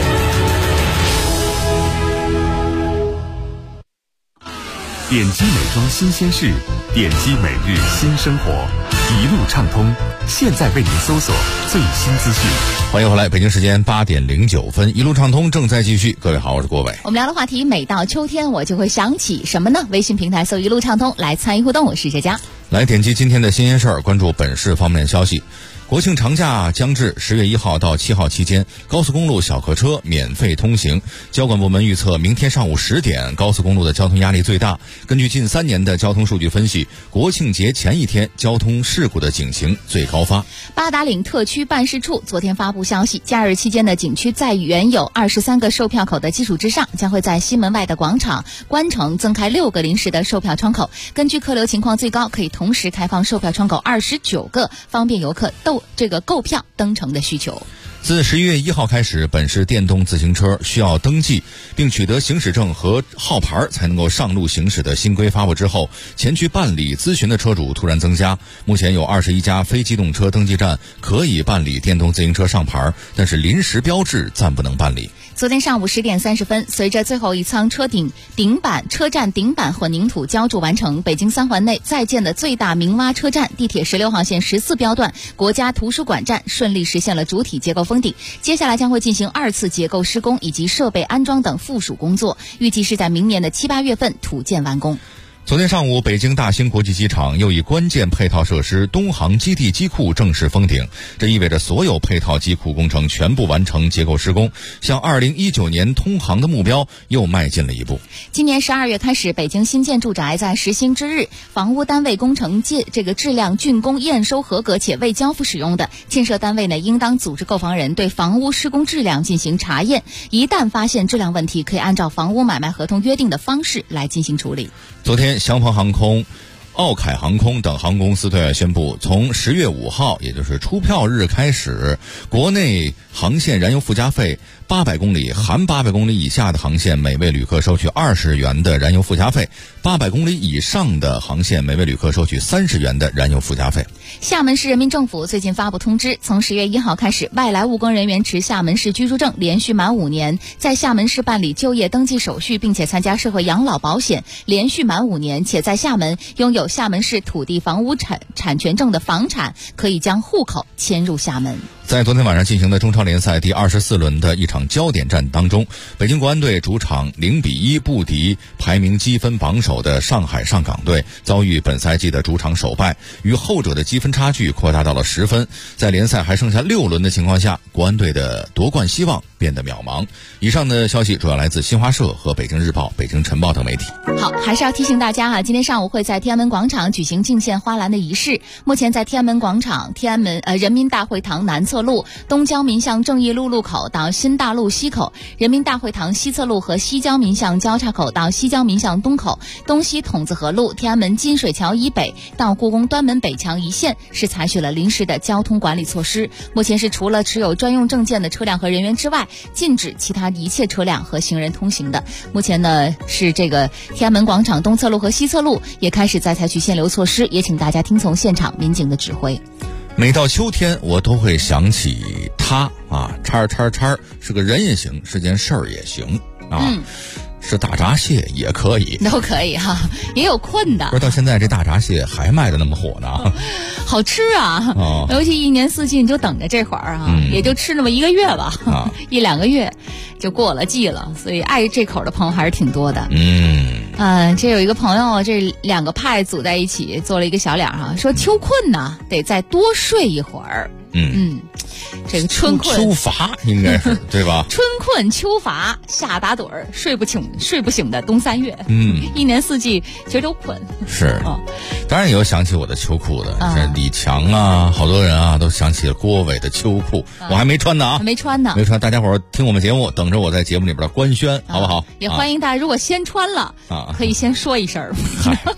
点击美妆新鲜事，点击每日新生活，一路畅通，现在为您搜索最新资讯。 欢迎回来，北京时间8点09分，一路畅通正在继续。各位好，我是郭伟。 我们聊的话题，每到秋天我就会想起什么呢？微信平台搜一路畅通来参与互动，我是哲佳。 来点击今天的新鲜事儿，关注本市方面的消息。国庆长假将至，10月1号到7号期间，高速公路小客车免费通行。交管部门预测，明天上午10点，高速公路的交通压力最大。根据近3年的交通数据分析，国庆节前一天交通事故的警情最高发。 八达岭特区办事处昨天发布消息，假日期间的景区在原有23个售票口的基础之上，将会在西门外的广场、关城增开6个临时的售票窗口。根据客流情况最高，可以同时开放售票窗口29个，方便游客购票登城的需求。 自11月1号开始，本市电动自行车需要登记并取得行驶证和号牌才能够上路行驶的新规发布之后，前去办理咨询的车主突然增加。目前有21家非机动车登记站可以办理电动自行车上牌，但是临时标志暂不能办理。 昨天上午10点30分，随着最后一舱车站顶板混凝土浇筑完成，北京3环内在建的最大明洼车站地铁16号线14标段国家图书馆站顺利实现了主体结构封顶，接下来将会进行2次结构施工以及设备安装等附属工作，预计是在明年的7、8月份土建完工。 昨天上午，北京大兴国际机场又一关键配套设施东航基地机库正式封顶，这意味着所有配套机库工程全部完成结构施工，向2019年通航的目标又迈进了一步。 今年12月开始，北京新建住宅在实行之日，房屋单位工程质量竣工验收合格且未交付使用的建设单位呢，应当组织购房人对房屋施工质量进行查验，一旦发现质量问题，可以按照房屋买卖合同约定的方式来进行处理。 昨天，祥鹏航空、奥凯航空等航空公司对外宣布，从10月5号，也就是出票日开始，国内航线燃油附加费800公里含800公里以下的航线，每位旅客收取20元的燃油附加费；800公里以上的航线，每位旅客收取30元的燃油附加费。 厦门市人民政府最近发布通知，从10月1号开始，外来务工人员持厦门市居住证连续满5年，在厦门市办理就业登记手续，并且参加社会养老保险，连续满5年，且在厦门拥有厦门市土地房屋产权证的房产，可以将户口迁入厦门。 在昨天晚上进行的中超联赛第24轮的一场焦点战当中，北京国安队主场0-1不敌排名积分榜首的上海上港队，遭遇本赛季的主场首败，与后者的积分差距扩大到了10分。在联赛还剩下6轮的情况下，国安队的夺冠希望变得渺茫。以上的消息主要来自新华社和北京日报、北京晨报等媒体。 好，还是要提醒大家今天上午会在天安门广场举行敬献花篮的仪式。目前在天安门广场、人民大会堂南侧路、东交民巷正义路路口到新大路西口、人民大会堂西侧路和西交民巷交叉口到西交民巷东口、东西筒子河路、天安门金水桥以北到故宫端门北墙一线是采取了临时的交通管理措施。目前是除了持有专用证件的车辆和人员之外，禁止其他一切车辆和行人通行的。目前呢，是这个天安门广场东侧路和西侧路也开始在采取限流措施，也请大家听从现场民警的指挥。 每到秋天，我都会想起他叉叉叉，是个人也行，是件事儿也行是大闸蟹也可以， 都可以哈，也有困的。 不是到现在这大闸蟹还卖的那么火呢？ 好吃啊！尤其一年四季你就等着这会儿也就吃那么1个月吧，1、2个月就过了季了，所以爱这口的朋友还是挺多的。这有一个朋友，这2个派组在一起做了一个小脸说秋困呢得再多睡一会儿。这个春困秋乏应该是对吧？ 春困秋乏夏打盹儿，睡不醒的冬3月。一年四季其实都困。 是当然也有想起我的秋裤的，这李强好多人都想起了郭伟的秋裤，我还没穿呢没穿， 大家伙儿听我们节目，等着我在节目里边的官宣，好不好？ 也欢迎大家，如果先穿了可以先说一声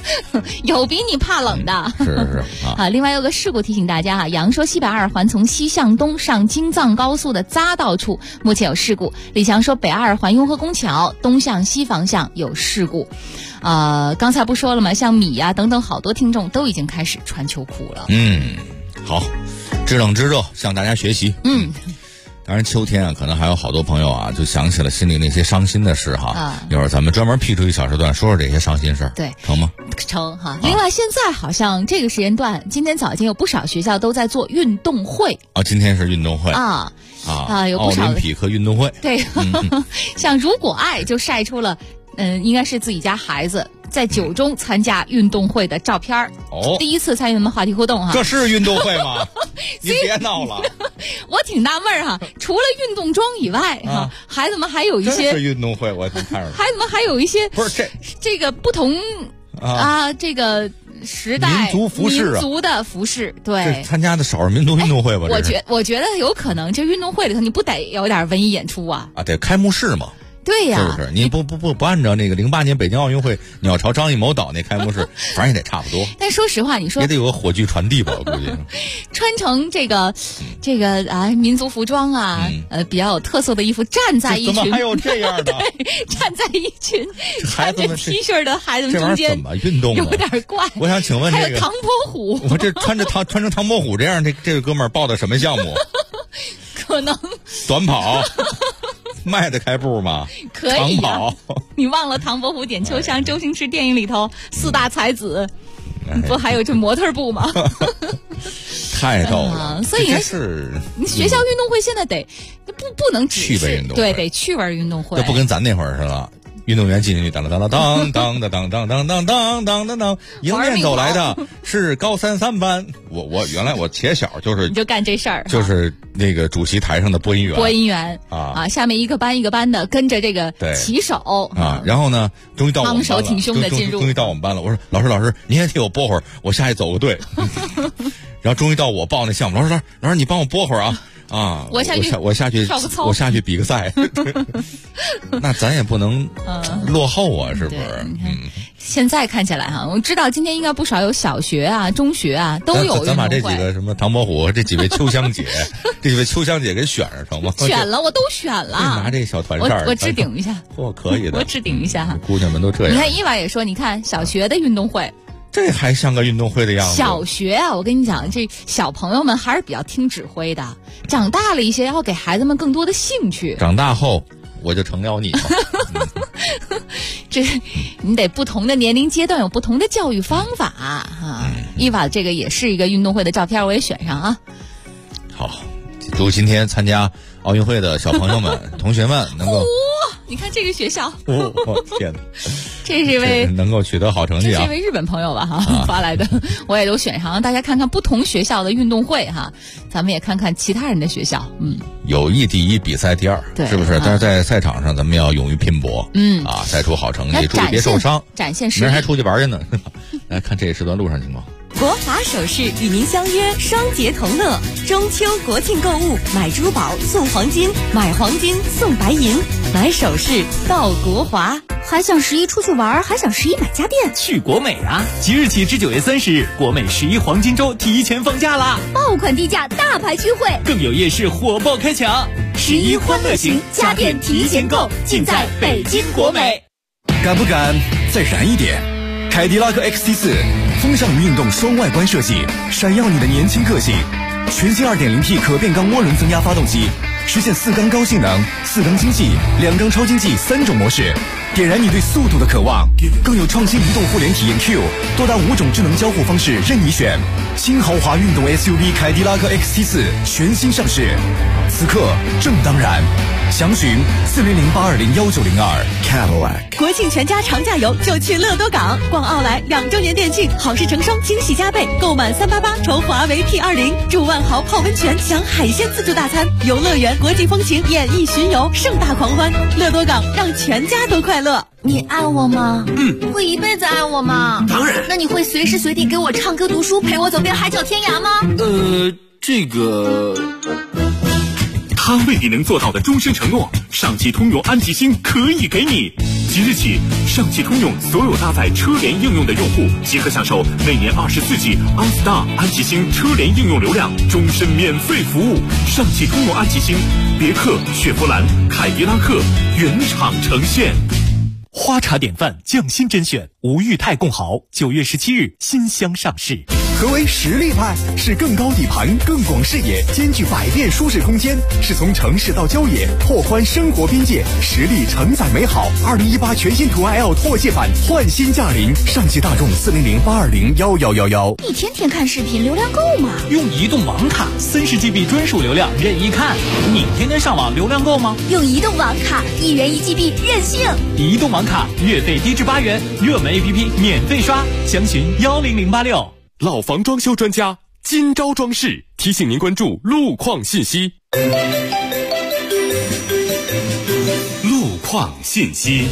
有比你怕冷的。 是啊。另外有个事故提醒大家扬州西北二环从西向东上京藏高速的匝道处目前有事故。李强说北二环雍和宫桥东向西方向有事故。刚才不说了吗？像米等等好多听众都已经开始穿秋裤了。 好，知冷知热，向大家学习。当然秋天可能还有好多朋友就想起了心里那些伤心的事一会儿咱们专门辟出一小时段说说这些伤心事儿。 对， 成吗？ 成哈。另外现在好像这个时间段，今天早间有不少学校都在做运动会。 今天是运动会有不少奥林匹克运动会。 对，像如果爱就晒出了应该是自己家孩子在9中参加运动会的照片第一次参与我们话题互动这是运动会吗？你别闹了。 我挺纳闷除了运动装以外孩子们还有一些这是运动会，我挺看着。 孩子们还有一些不是这个不同这个时代民族服饰民族的服饰。对， 参加的少数民族运动会吧？ 我觉得有可能这运动会里头你不得有点文艺演出得开幕式嘛。 对呀， 是不是？你不按照那个08年北京奥运会鸟巢张艺谋导那开幕式，反正也得差不多。 但说实话，你说也得有个火炬传递吧？我估计穿成这个民族服装比较有特色的衣服，站在一群怎么还有这样的？ 对，站在一群穿着 T 恤的孩子们中间， 怎么运动有点怪。 我想请问还有唐伯虎， 我这穿成唐伯虎这样，这个哥们儿报的什么项目？ 可能短跑。迈得开步吗？ 可以你忘了唐伯虎点秋香周星驰电影里头4大才子不还有这模特步吗？ 太逗了。 所以是学校运动会现在得不能只是趣味运动会， 对，得趣味运动会， 不跟咱那会儿似的。运动员进去，当当当当当当当当当当当当当，迎面走来的是高三3班。我原来我且小就是你就干这事儿， 就是那个主席台上的播音员。 播音员下面一个班一个班的跟着这个旗手然后呢，终于到我们班了， 昂首挺胸的进入， 终于到我们班了。我说老师，您也替我播会儿，我下去走个队。然后终于到我报那项目，老师你帮我播会儿我下去比个赛。那咱也不能落后是不是？ 现在看起来我知道今天应该不少有小学中学都有运动会。 咱把这几个什么唐伯虎，这几位秋香姐，这几位秋香姐给选上成吗？ 选了，我都选了。 拿这小团扇我置顶一下。 可以的， 我置顶一下姑娘们都这样。 你看伊娃也说，你看小学的运动会。 这还像个运动会的样子。 小学我跟你讲，这小朋友们还是比较听指挥的。长大了一些，要给孩子们更多的兴趣。 长大后，我就成了你了。 这你得不同的年龄阶段有不同的教育方法伊娃这个也是一个运动会的照片，我也选上好，祝今天参加奥运会的小朋友们、同学们能够。 你看这个学校， 天哪！ 这是一位能够取得好成绩这是一位日本朋友吧发来的，我也都选上，让大家看看不同学校的运动会咱们也看看其他人的学校。 友谊第一，比赛第二，是不是？但是在赛场上，咱们要勇于拼搏，赛出好成绩，注意别受伤， 展现实力。 明儿还出去玩去呢。来看这一时段路上情况。 国华首饰与您相约双节同乐，中秋国庆购物，买珠宝送黄金，买黄金送白银，买首饰到国华。 还想11出去玩，还想11买家电， 去国美即日起至9月30日，国美11黄金周提前放假啦！ 爆款低价，大牌聚会， 更有夜市火爆开抢，11欢乐行家电提前购，尽在北京国美。 敢不敢再燃一点？凯迪拉克 XT4 风尚与运动双外观设计，闪耀你的年轻个性。全新 2.0T 可变缸涡轮增压发动机，实现4缸高性能、4缸经济、2缸超经济3种模式，点燃你对速度的渴望。更有创新移动互联体验 Q， 多达5种智能交互方式任你选。新豪华运动 SUV 凯迪拉克 XT4 全新上市，此刻正当然。详询400-820-1902 Cadillac。 国庆全家长假游就去乐多港，逛奥莱2周年店庆，好事成双，惊喜加倍。购满388抽华为 P20，住万豪泡温泉，享海鲜自助大餐，游乐园、国际风情、演艺巡游，盛大狂欢。乐多港让全家都快乐。 你爱我吗？会一辈子爱我吗？ 当然。 那你会随时随地给我唱歌读书，陪我走遍海角天涯吗？ 这个。他为你能做到的终身承诺，上汽通用安吉星可以给你。 即日起，上汽通用所有搭载车联应用的用户即可享受每年24G OnStar 安吉星车联应用流量，终身免费服务。上汽通用安吉星、别克、雪佛兰、凯迪拉克原厂呈现。 花茶典范匠心甄选吴裕泰贡豪9月17日新箱上市。 何为实力派？是更高底盘、更广视野，兼具百变舒适空间，是从城市到郊野，拓宽生活边界，实力承载美好。2018全新途安 L 拓界版焕新驾临，上汽大众400-820-1111。 你天天看视频，流量够吗？ 用移动网卡30GB 专属流量任意看。你天天上网流量够吗？ 用移动网卡1元1GB 任性。 移动网卡月费低至8元，热门 APP 免费刷，详询10086。 老房装修专家金招装饰提醒您关注路况信息。 路况信息。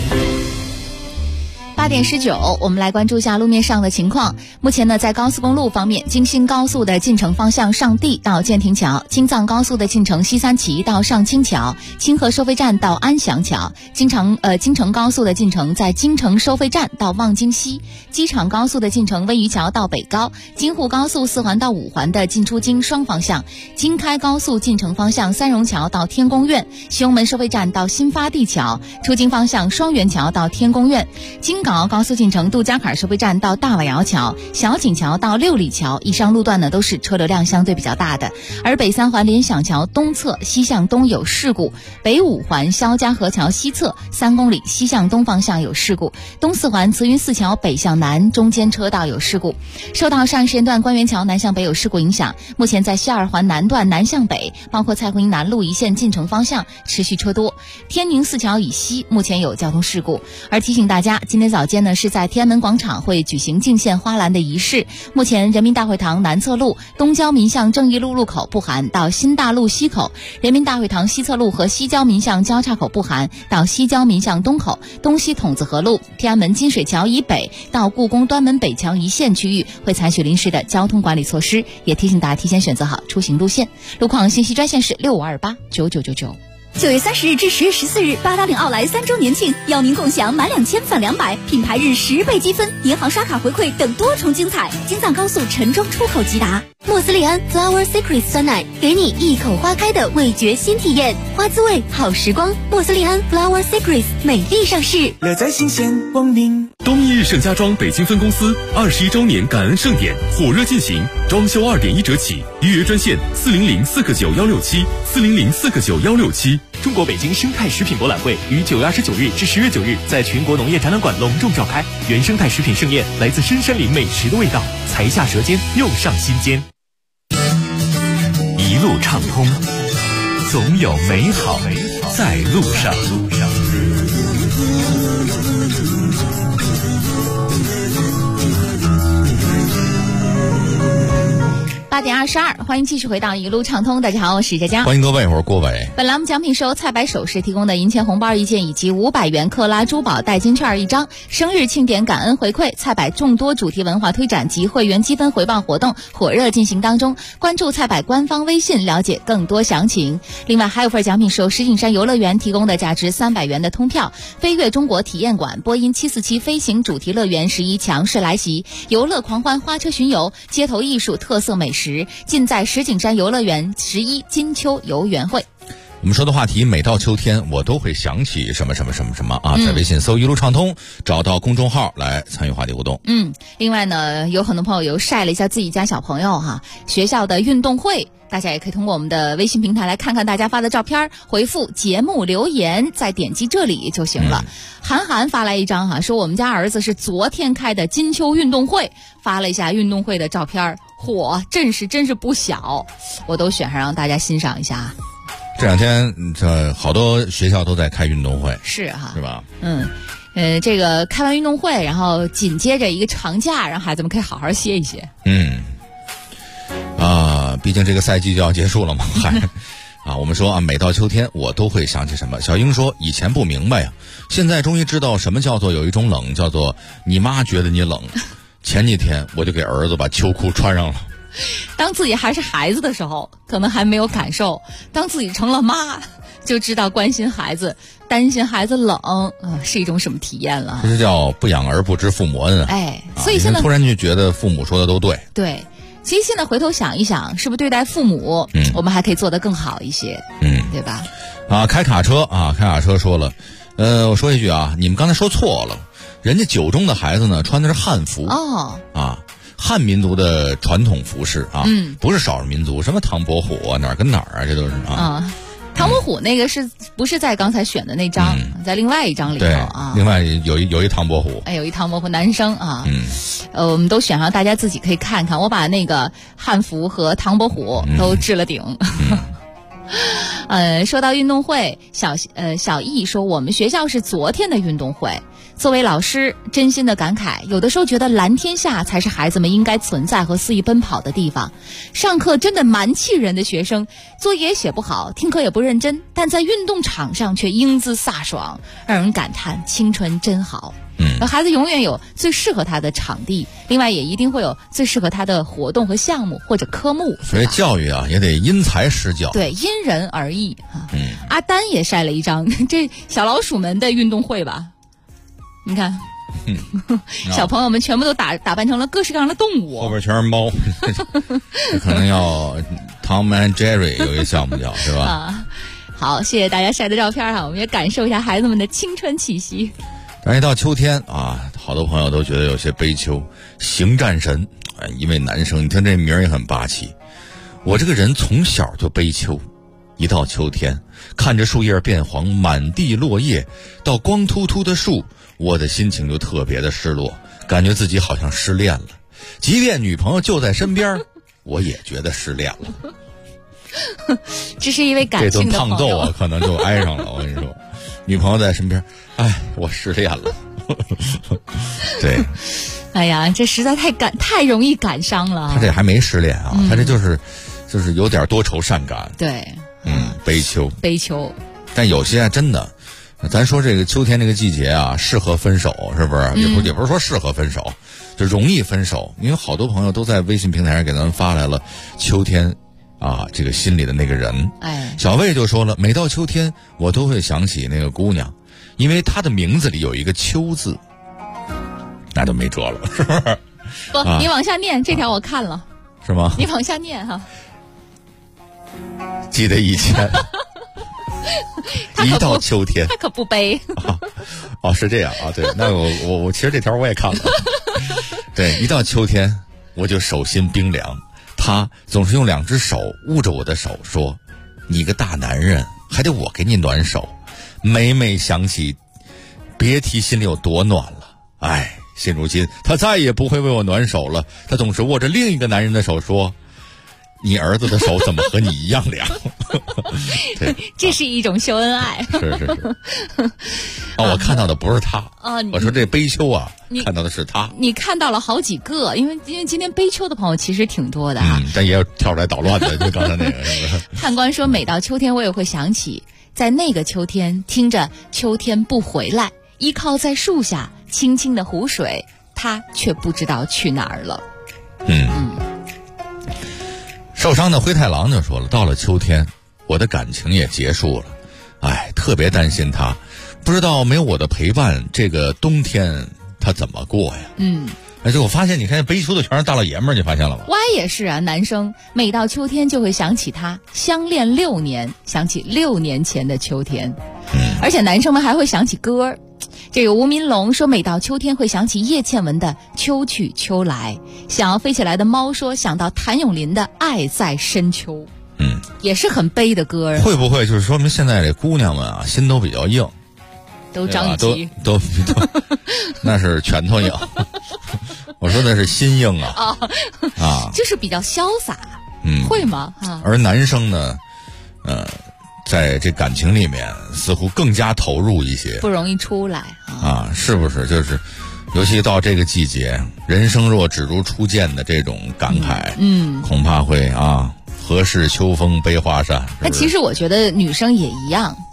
8点19，我们来关注一下路面上的情况。目前呢，在高速公路方面，京新高速的进城方向上地到建亭桥，京藏高速的进城西三旗到上清桥，清河收费站到安祥桥，京承高速的进城在京城收费站到望京西，机场高速的进城威榆桥到北高，京沪高速4环到5环的进出京双方向，京开高速进城方向三荣桥到天宫苑，西红门收费站到新发地桥，出京方向双元桥到天宫苑，京港澳高速进城杜家坎收费站到大瓦窑桥，小井桥到六里桥，以上路段呢都是车流量相对比较大的。而北3环联想桥东侧西向东有事故，北5环肖家河桥西侧3公里西向东方向有事故，东4环慈云寺桥北向南中间车道有事故。受到上时间段官园桥南向北有事故影响，目前在西2环南段南向北，包括蔡胡营南路一线进城方向持续车多。天宁4桥以西目前有交通事故。而提醒大家，今天早间呢是在天安门广场会举行敬献花篮的仪式。目前人民大会堂南侧路东郊民巷正义路路口不含到新大路西口，人民大会堂西侧路和西郊民巷交叉口不含到西郊民巷东口，东西筒子河路天安门金水桥以北到故宫端门北墙一线区域会采取临时的交通管理措施，也提醒大家提前选择好出行路线。路况信息专线是65289999。 9月30日至10月14日，八达岭奥莱3周年庆，邀您共享满2000返200，品牌日10倍积分，银行刷卡回馈等多重精彩。京藏高速陈庄出口即达。 莫斯利安 Flower Secret 酸奶，给你一口花开的味觉新体验，花滋味好时光。莫斯利安 Flower Secret 美丽上市， 乐在新鲜光临。 东义日盛家装北京分公司21周年感恩盛典火热进行，装修2.1折起，预约专线400-499-167，400-499-167。 中国北京生态食品博览会于9月29日至10月9日在全国农业展览馆隆重召开，原生态食品盛宴，来自深山林美食的味道，才下舌尖又上心间。 一路畅通，总有美好在路上。 8点22，欢迎继续回到一路畅通。大家好，我是佳佳， 欢迎各位，我是郭伟。 本栏目奖品是由菜百首饰提供的银钱红包1件以及500元克拉珠宝代金券1张。生日庆典感恩回馈，菜百众多主题文化推展及会员积分回报活动火热进行当中，关注菜百官方微信了解更多详情。另外还有份奖品是由石景山游乐园提供的价值300元的通票，飞跃中国体验馆波音747飞行主题乐园11强势来袭，游乐狂欢花车巡游，街头艺术特色美食尽在石景山游乐园11金秋游园会。 我们说的话题，每到秋天我都会想起什么什么什么什么啊！在微信搜一路畅通，找到公众号来参与话题互动。 另外呢，有很多朋友又晒了一下自己家小朋友学校的运动会，大家也可以通过我们的微信平台来看看大家发的照片，回复节目留言，再点击这里就行了。韩寒发来一张说我们家儿子是昨天开的金秋运动会，发了一下运动会的照片，嚯，阵势真是不小，我都选上让大家欣赏一下。 这2天好多学校都在开运动会， 是吧？ 这个开完运动会，然后紧接着一个长假，让孩子们可以好好歇一歇。 毕竟这个赛季就要结束了嘛。我们说每到秋天我都会想起什么。小英说以前不明白呀，现在终于知道什么叫做有一种冷，叫做你妈觉得你冷。前几天我就给儿子把秋裤穿上了。 当自己还是孩子的时候，可能还没有感受；当自己成了妈，就知道关心孩子、担心孩子冷是一种什么体验了。 这叫不养儿不知父母恩所以现在突然就觉得父母说的都对。 对，其实现在回头想一想，是不是对待父母，我们还可以做得更好一些？对吧？ 开卡车说了，我说一句啊，你们刚才说错了，人家9中的孩子呢穿的是汉服汉民族的传统服饰不是少数民族，什么唐伯虎哪儿跟哪儿这都是唐伯虎那个不是在刚才选的那张，在另外一张里头另外有一唐伯虎， 有一唐伯虎男生我们都选上，大家自己可以看看。我把那个汉服和唐伯虎都置了顶。说到运动会，小易说我们学校是昨天的运动会。作为老师，真心的感慨，有的时候觉得蓝天下才是孩子们应该存在和肆意奔跑的地方。上课真的蛮气人的学生，作业写不好，听课也不认真，但在运动场上却英姿飒爽，让人感叹青春真好。孩子永远有最适合他的场地，另外也一定会有最适合他的活动和项目或者科目。 所以教育也得因材施教， 对，因人而异阿丹也晒了一张这小老鼠们的运动会吧，你看小朋友们全部都打扮成了各式各样的动物， 后边全是猫可能要 Tom and Jerry 有一个项目叫是吧好，谢谢大家晒的照片我们也感受一下孩子们的青春气息。 但是到秋天好多朋友都觉得有些悲秋。行战神一位男生，你听这名也很霸气。我这个人从小就悲秋，一到秋天，看着树叶变黄，满地落叶，到光秃秃的树，我的心情就特别的失落，感觉自己好像失恋了。即便女朋友就在身边，我也觉得失恋了。 这是一位感性的朋友， 这顿胖揍可能就挨上了。我跟你说，女朋友在身边，我失恋了。对， 哎呀，这实在太容易感伤了。 他这还没失恋他这就是有点多愁善感。 对， 悲秋。但有些真的，咱说这个秋天这个季节适合分手，是不是？也不是说适合分手，就容易分手。因为好多朋友都在微信平台上给咱们发来了秋天这个心里的那个人。小魏就说了，每到秋天我都会想起那个姑娘，因为她的名字里有一个秋字。那就没辙了，是不是？ 不，你往下念这条我看了， 是吗？ 你往下念记得以前一到秋天他可不悲是这样对，那我其实这条我也看了对，一到秋天我就手心冰凉，他总是用2只手捂着我的手说，你个大男人还得我给你暖手。每每想起，别提心里有多暖了。现如今他再也不会为我暖手了，他总是握着另一个男人的手说，你儿子的手怎么和你一样凉对， 这是一种秀恩爱。 是我看到的不是他我说这悲秋看到的是他。 你看到了好几个，因为今天悲秋的朋友其实挺多的但也有跳出来捣乱的就刚才那个是不是？ 判官说每到秋天我也会想起，在那个秋天听着秋天不回来，依靠在树下清清的湖水，他却不知道去哪儿了。 受伤的灰太狼就说了，到了秋天我的感情也结束了，特别担心他，不知道没有我的陪伴，这个冬天他怎么过呀？就我发现你看悲秋的全是大老爷们儿，你发现了吗？ Y 也是男生每到秋天就会想起他，相恋6年，想起6年前的秋天。而且男生们还会想起歌。这个吴民龙说，每到秋天会想起叶倩文的《秋去秋来》。想要飞起来的猫说，想到谭咏麟的《爱在深秋》。也是很悲的歌。 会不会就是说明现在这姑娘们心都比较硬， 都张鸡， 都那是拳头硬我说的是心硬就是比较潇洒。会吗？ 而男生呢在这感情里面似乎更加投入一些， 不容易出来是不是？就是尤其到这个季节，人生若只如初见的这种感慨恐怕会何事秋风悲画扇。 那其实我觉得女生也一样，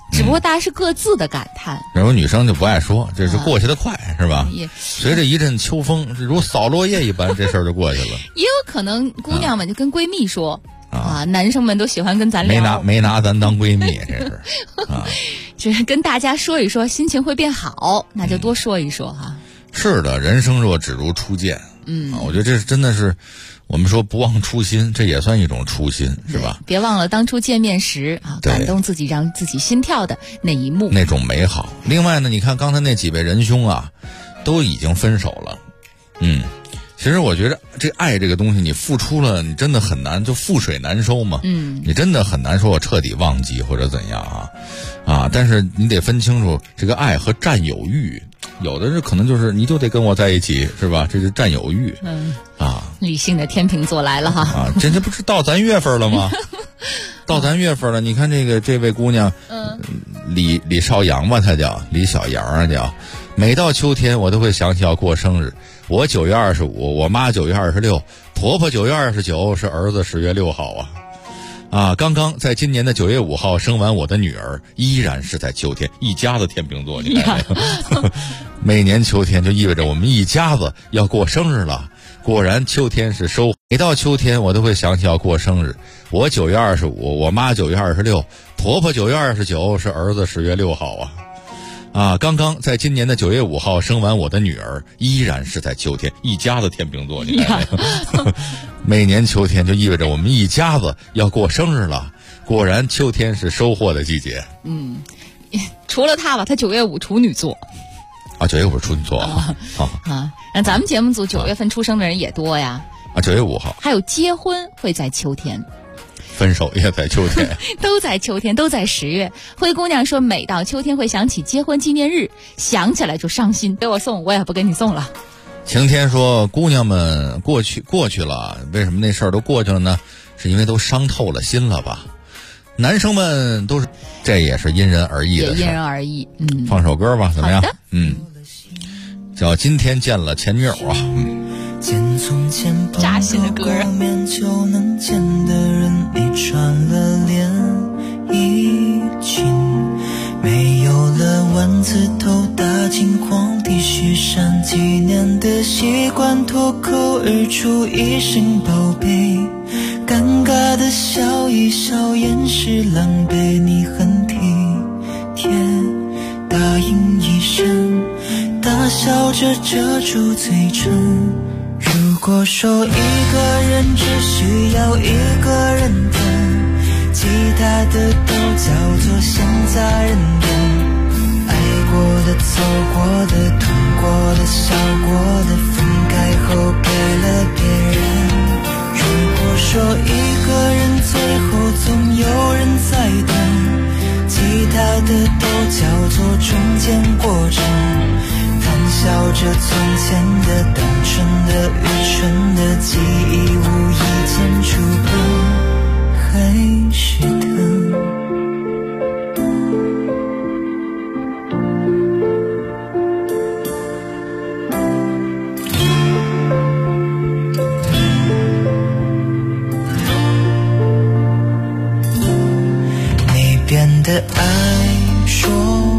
只不过大家是各自的感叹。 然后女生就不爱说，这是过去的快，是吧？随着一阵秋风，如扫落叶一般，这事儿就过去了。 也有可能姑娘们就跟闺蜜说男生们都喜欢跟咱聊， 没拿咱当闺蜜，这是就是跟大家说一说，心情会变好，那就多说一说哈。 是的，人生若只如初见，我觉得这真的是。我们说不忘初心，这也算一种初心，是吧？ 别忘了当初见面时感动自己，让自己心跳的那一幕， 那种美好。另外呢，你看刚才那几位仁兄都已经分手了。其实我觉得这爱这个东西，你付出了，你真的很难，就覆水难收嘛。你真的很难说我彻底忘记或者怎样但是你得分清楚这个爱和占有欲。有的是可能就是你就得跟我在一起，是吧？这是占有欲。 理性的天秤座来了哈。 这不是到咱月份了吗？到咱月份了，你看这位姑娘，李少阳吧，她叫李小阳叫。每到秋天，我都会想起要过生日。我9月25，我妈9月26，婆婆9月29，是儿子10月6号刚刚在今年的9月5号生完我的女儿，依然是在秋天，一家子天秤座，你看没有？每年秋天就意味着我们一家子要过生日了。果然秋天是收，每到秋天我都会想起要过生日。我9月25，我妈9月26，婆婆9月29，是儿子10月6号刚刚在今年的9月5号生完我的女儿，依然是在秋天，一家子天秤座，你看没有？每年秋天就意味着我们一家子要过生日了。果然秋天是收获的季节。 除了他吧，他9月5处女座。 9月5处女座那咱们节目组9月份出生的人也多呀。 9月5号。 还有结婚会在秋天。 分手也在秋天。 都在秋天，都在10月。灰姑娘说每到秋天会想起结婚纪念日，想起来就伤心，给我送我也不给你送了。 晴天说姑娘们过去了，为什么那事儿都过去了呢？是因为都伤透了心了吧？男生们都是，这也是因人而异的事， 也因人而异。 放首歌吧，怎么样？ 好的。 叫今天见了前女友扎心的歌面就能见的人已穿了连衣裙，没有了丸子头大金黄的雪山，纪念的习惯脱口而出一声宝贝，尴尬的笑一笑掩饰狼狈，你很体贴答应一声，大笑着遮住嘴唇。如果说一个人只需要一个人疼，其他的都叫做现在人等。爱过的、走过的、痛过的、笑过的，分开后给了别人。如果说一个人最后总有人在等，其他的都叫做中间过程。笑着从前的单纯的愚蠢的记忆，无意间触碰，还是疼。你变得爱说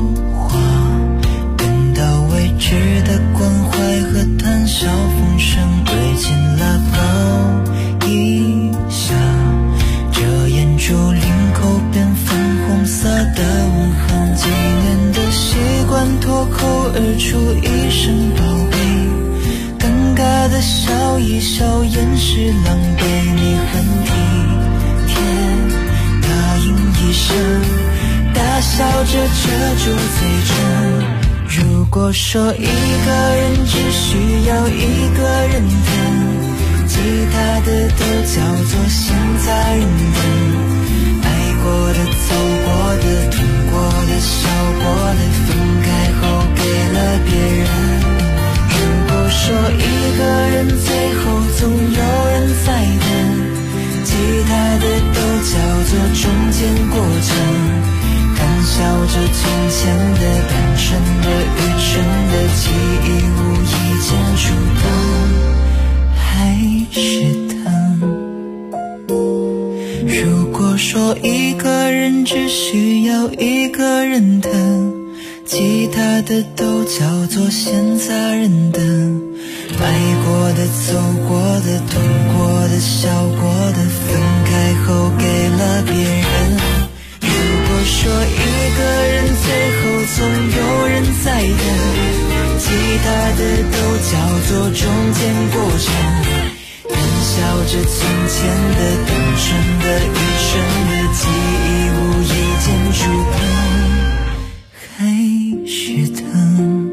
值得关怀和谈笑风生，锐进了高一下，遮掩住领口边粉红色的吻痕，纪念的习惯脱口而出一声宝贝，尴尬的笑一笑掩饰狼狈，你很体贴答应一声，大笑着遮住嘴唇。如果说一个人只需要一个人疼，其他的都叫做现在人等。爱过的、走过的、痛过的、笑过的，分开后给了别人。如果说一个人最后总有人在等，其他的都叫做中间过程。笑着从前的单纯的愚蠢的记忆，无意间触碰，还是疼。如果说一个人人只需要一个人的，其他的都叫做闲杂人的。爱过的、走过的、痛过的、笑过的，分开后给了别人。如果说一个人最后总有人在的，其他的都叫做中间过程。笑着从前的、单纯的、愚蠢的记忆，无意间触碰，还是疼。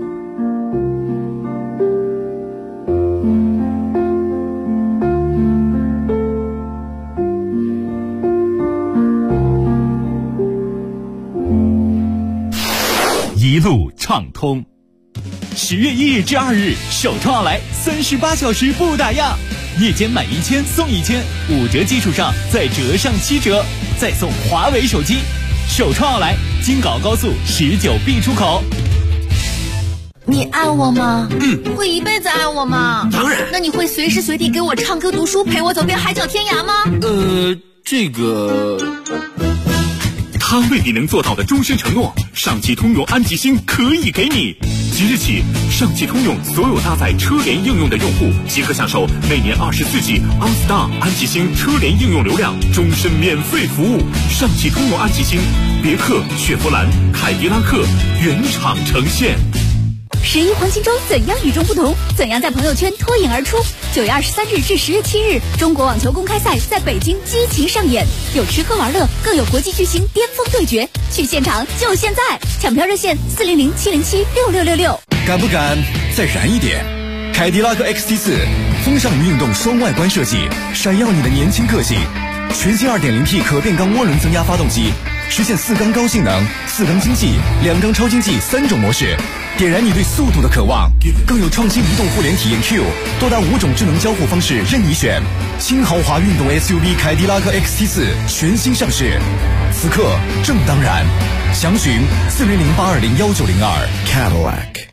一路畅通。10月1日至2日，首创奥莱38小时不打烊，夜间满1000送1000，5折基础上再折上7折，再送华为手机。首创奥莱，京港高速19B 出口。 你爱我吗？会一辈子爱我吗？ 当然。 那你会随时随地给我唱歌读书，陪我走遍海角天涯吗？ 这个他未必能做到的终身承诺，上汽通用安吉星可以给你。即日起，上汽通用所有搭载车联应用的用户即可享受每年24G OnStar 安吉星车联应用流量，终身免费服务。上汽通用安吉星，别克、雪佛兰、凯迪拉克原厂呈现。 11黄金周怎样与众不同？怎样在朋友圈脱颖而出？9月23日至10月7日，中国网球公开赛在北京激情上演，有吃喝玩乐，更有国际巨星巅峰对决。去现场就现在，抢票热线400-707-6666。 敢不敢再燃一点？凯迪拉克 XT4 风尚与运动双外观设计，闪耀你的年轻个性。全新 2.0T 可变缸涡轮增压发动机，实现4缸高性能、4缸经济、2缸超经济3种模式，点燃你对速度的渴望。更有创新移动互联体验 Q， 多达5种智能交互方式任你选。新豪华运动 SUV 凯迪拉克 XT4 全新上市，此刻正当然。详询400-820-1902 Cadillac。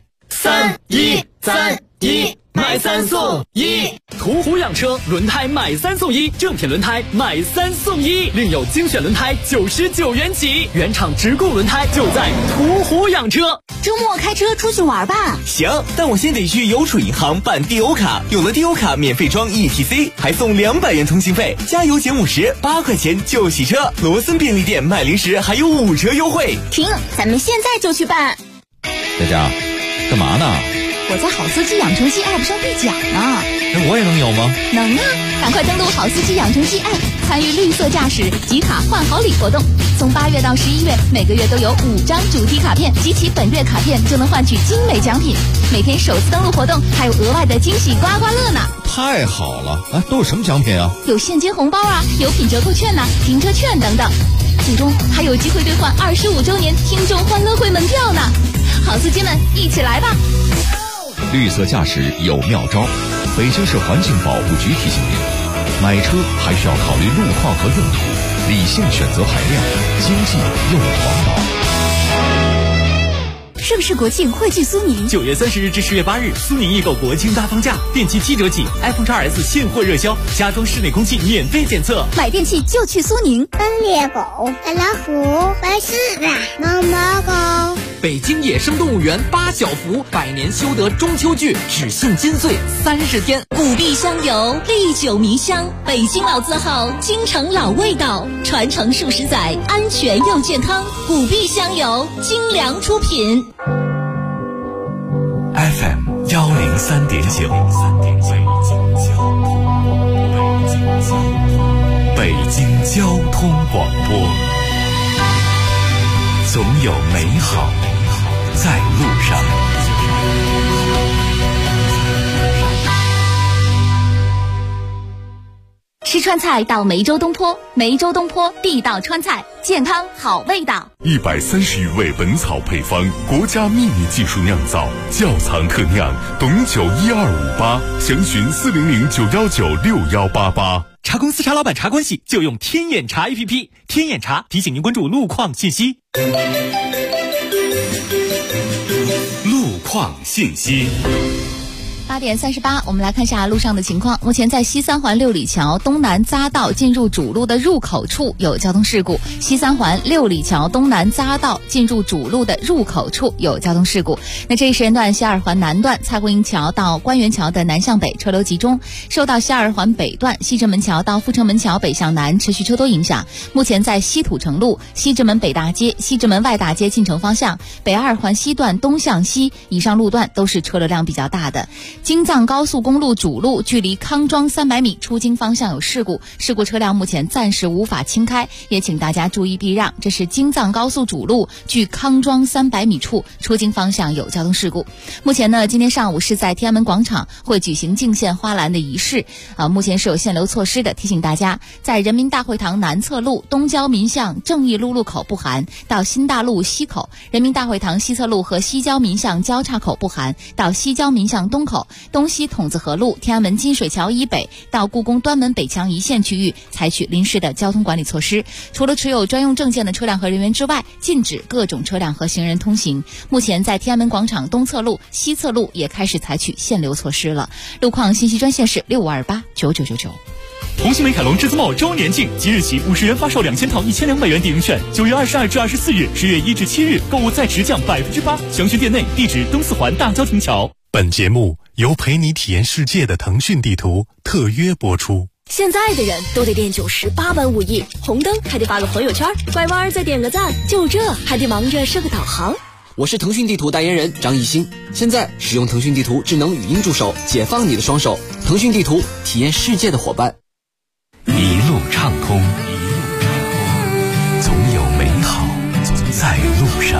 3-1-3-1买3送1，途虎养车轮胎买3送1，正品轮胎买3送1，另有精选轮胎99元起，原厂直供轮胎就在途虎养车。 周末开车出去玩吧。 行，但我先得去邮储银行办 DO 卡，有了 DO 卡免费装 ETC， 还送200元通信费，加油减50，8块钱就洗车。罗森便利店卖零食还有5折优惠。 停，咱们现在就去办。 佳佳，干嘛呢？ 我在好司机养成系 App 上兑奖呢。 那我也能有吗？ 能啊，赶快登录好司机养成系 App， 参与绿色驾驶集卡换好礼活动。从8月到11月，每个月都有5张主题卡片，集齐本月卡片就能换取精美奖品。每天首次登录活动还有额外的惊喜刮刮乐呢。 太好了！哎，都有什么奖品啊？ 有现金红包啊，有品折扣券呐、停车券等等。最终还有机会兑换25周年听众欢乐会门票呢。好司机们，一起来吧！ 绿色驾驶有妙招，北京市环境保护局提醒您：买车还需要考虑路况和用途，理性选择排量，经济又环保。 盛世国庆汇聚苏宁 ，9月30日至10月8日，苏宁易购国庆大放价，电器7折起 ，iPhone XS 现货热销，家装室内空气免费检测， 买电器就去苏宁。 奔猎狗、白老虎、白狮子、毛毛狗。 北京野生动物园8小福100年修得中秋剧，只限金穗30天。 古碧香油，历久弥香，北京老字号，京城老味道，传承数十载，安全又健康。古碧香油，精良出品。 FM 103.9，北京交通广播，总有美好在路上。 吃川菜到梅州东坡，梅州东坡地道川菜，健康好味道。 130余味本草配方，国家秘密技术酿造，窖藏特酿，董酒12588，详询400-919-6188。 茶公司茶老板茶关系就用天眼茶 APP， 天眼茶提醒您关注路况信息。 路况信息。 8点38，我们来看一下路上的情况。目前在西三环六里桥东南匝道进入主路的入口处有交通事故。西三环六里桥东南匝道进入主路的入口处有交通事故。那这一时间段，西二环南段蔡胡营桥到官园桥的南向北车流集中，受到西二环北段西直门桥到阜成门桥北向南持续车多影响。目前在西土城路、西直门北大街、西直门外大街进城方向、北二环西段东向西以上路段都是车流量比较大的。京藏高速公路主路距离康庄300米出京方向有事故，事故车辆目前暂时无法轻开，也请大家注意避让。这是京藏高速主路距康庄300米处出京方向有交通事故。目前呢，今天上午是在天安门广场会举行敬献花篮的仪式，目前是有限流措施的，提醒大家在人民大会堂南侧路东郊民巷正义路路口不含到新大路西口，人民大会堂西侧路和西郊民巷交叉口不含到西郊民巷东口，东西筒子河路天安门金水桥以北到故宫端门北墙一线区域采取临时的交通管理措施，除了持有专用证件的车辆和人员之外，禁止各种车辆和行人通行。目前在天安门广场东侧路、西侧路也开始采取限流措施了。路况信息专线是65289999。 红星美凯龙至尊帽周年庆，即日起50元发售2000套1200元抵用券，9月22至24日，10月1至7日购物再直降8%，详询店内，地址东四环大郊亭桥。 本节目由陪你体验世界的腾讯地图特约播出。 现在的人都得练98般武艺，红灯还得发个朋友圈，拐弯再点个赞，就这还得忙着设个导航。 我是腾讯地图代言人张艺兴，现在使用腾讯地图智能语音助手，解放你的双手。腾讯地图，体验世界的伙伴。 一路畅通，总有美好在路上。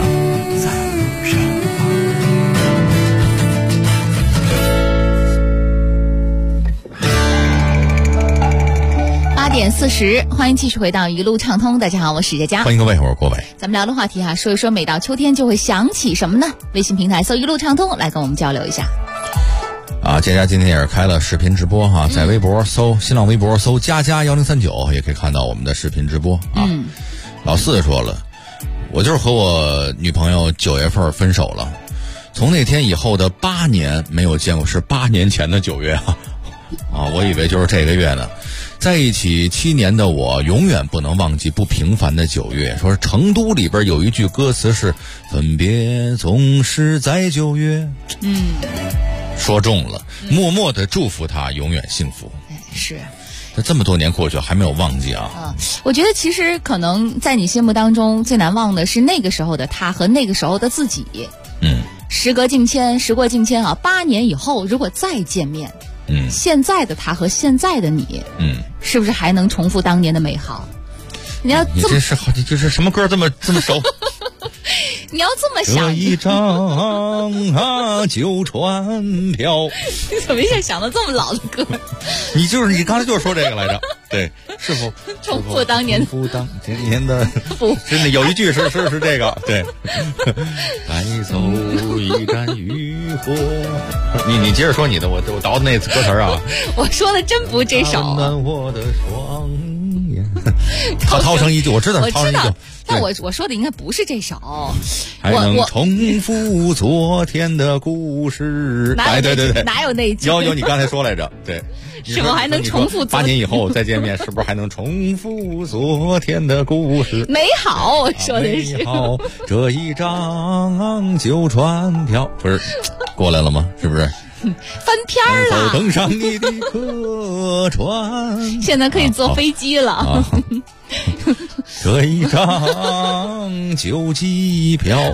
8点40，欢迎继续回到一路畅通。大家好，我是佳佳， 欢迎各位，我是郭伟。 咱们聊的话题说一说每到秋天就会想起什么呢？微信平台搜一路畅通来跟我们交流一下。 佳佳今天也是开了视频直播在微博搜新浪微博搜佳佳1039也可以看到我们的视频直播老四说了，我就是和我女朋友9月份分手了，从那天以后的8年没有见过，是8年前的9月我以为就是这个月呢。在一起7年的我永远不能忘记不平凡的9月。说成都里边有一句歌词是分别总是在9月，说中了，默默的祝福他永远幸福。 是这么多年过去还没有忘记我觉得其实可能在你心目当中最难忘的是那个时候的他和那个时候的自己。时过境迁8年以后如果再见面，现在的他和现在的你，是不是还能重复当年的美好？你这是什么歌这么熟？ 你要这么想， 这一张旧船票。 你怎么一下想到这么老的歌？ 你刚才就是说这个来着？对，是否重复当年的真的有一句是这个，对。带走一盏渔火。你接着说你的，我倒的那歌词我说的真不是这首。 温暖我的双眼。涛声依旧，我知道涛声依旧。 但我说的应该不是这首， 还能重复昨天的故事。对， 哪有那句？ 有你刚才说来着，对， 是否还能重复 8年以后再见面，是不是还能重复昨天的故事？ 美好，我说的是。 美好，这一张旧船票，不是过来了吗？是不是？ 翻篇了。 登上你的客船， 现在可以坐飞机了。 这一张旧机票，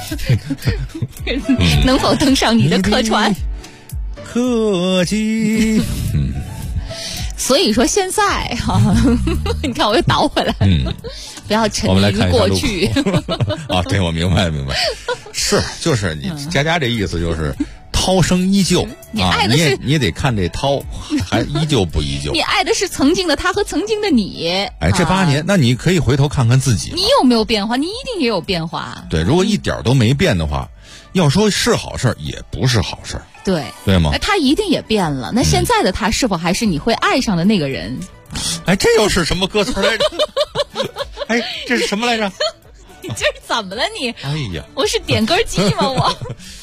能否登上你的客船？ 客机。 所以说现在你看我又倒回来不要沉迷于过去。 对，我明白。就是你佳佳这意思就是涛声依旧， 你爱的是你也得看这涛还依旧不依旧。 你爱的是曾经的他和曾经的你。 这8年，那你可以回头看看自己， 你有没有变化？你一定也有变化。 对，如果一点都没变的话，要说是好事也不是好事。对吗？ 他一定也变了。那现在的他是否还是你会爱上的那个人？ 这又是什么歌词来着？这是什么来着？ 你这是怎么了你？ 哎呀， 我是点歌机吗？我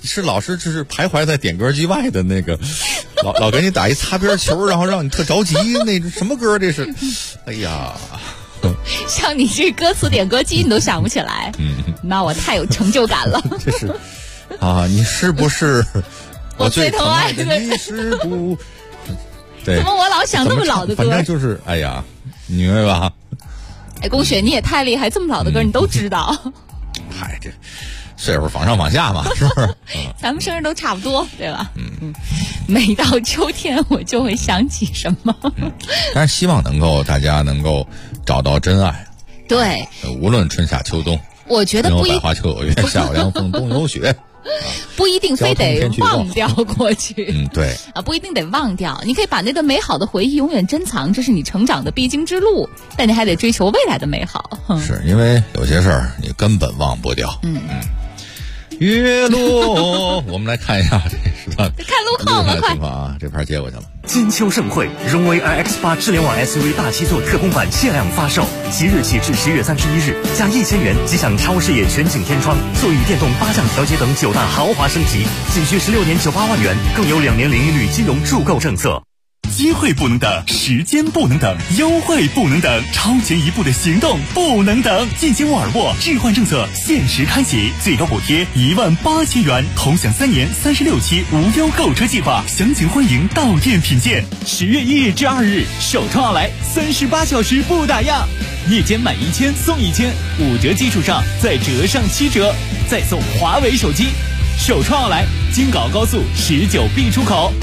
是老师就是徘徊在点歌机外的那个，老给你打一擦边球，然后让你特着急，那什么歌这是？哎呀， 像你这歌词点歌机你都想不起来，那我太有成就感了。 这是啊，你是不是我最疼爱的？ 你是不？对， 怎么我老想那么老的歌？ 反正就是哎呀，你明白吧？ 哎，龚雪你也太厉害，这么老的歌你都知道。 嗨，这岁数往上往下嘛，是不是？ 咱们生日都差不多，对吧？每到秋天我就会想起什么。 但是希望大家能够找到真爱。 对， 无论春夏秋冬， 我觉得春有百花，秋有月，夏有凉风，冬有雪。 不一定非得忘掉过去， 对啊，不一定得忘掉，你可以把那段美好的回忆永远珍藏，这是你成长的必经之路，但你还得追求未来的美好。 是因为有些事儿你根本忘不掉。月落，我们来看一下这是吧？ 看路况了，快啊！这盘接过去了。 金秋盛会，荣威 iX8 智联网 SUV 大七座特供版限量发售，即日起至10月31日，加1000元即享超视野全景天窗、座椅电动8项调节等9大豪华升级，仅需16年98万元，更有2年零利率金融助购政策。机会不能等，时间不能等，优惠不能等，超前一步的行动不能等。进行沃尔沃置换政策限时开启，最高补贴18000元，同享3年36期无忧购车计划，详情欢迎到店品鉴。 10月1日至2日，首创奥莱38小时不打烊，夜间满1000送1000，5折基础上再折上7折，再送华为手机。首创奥莱，京港高速19B 出口。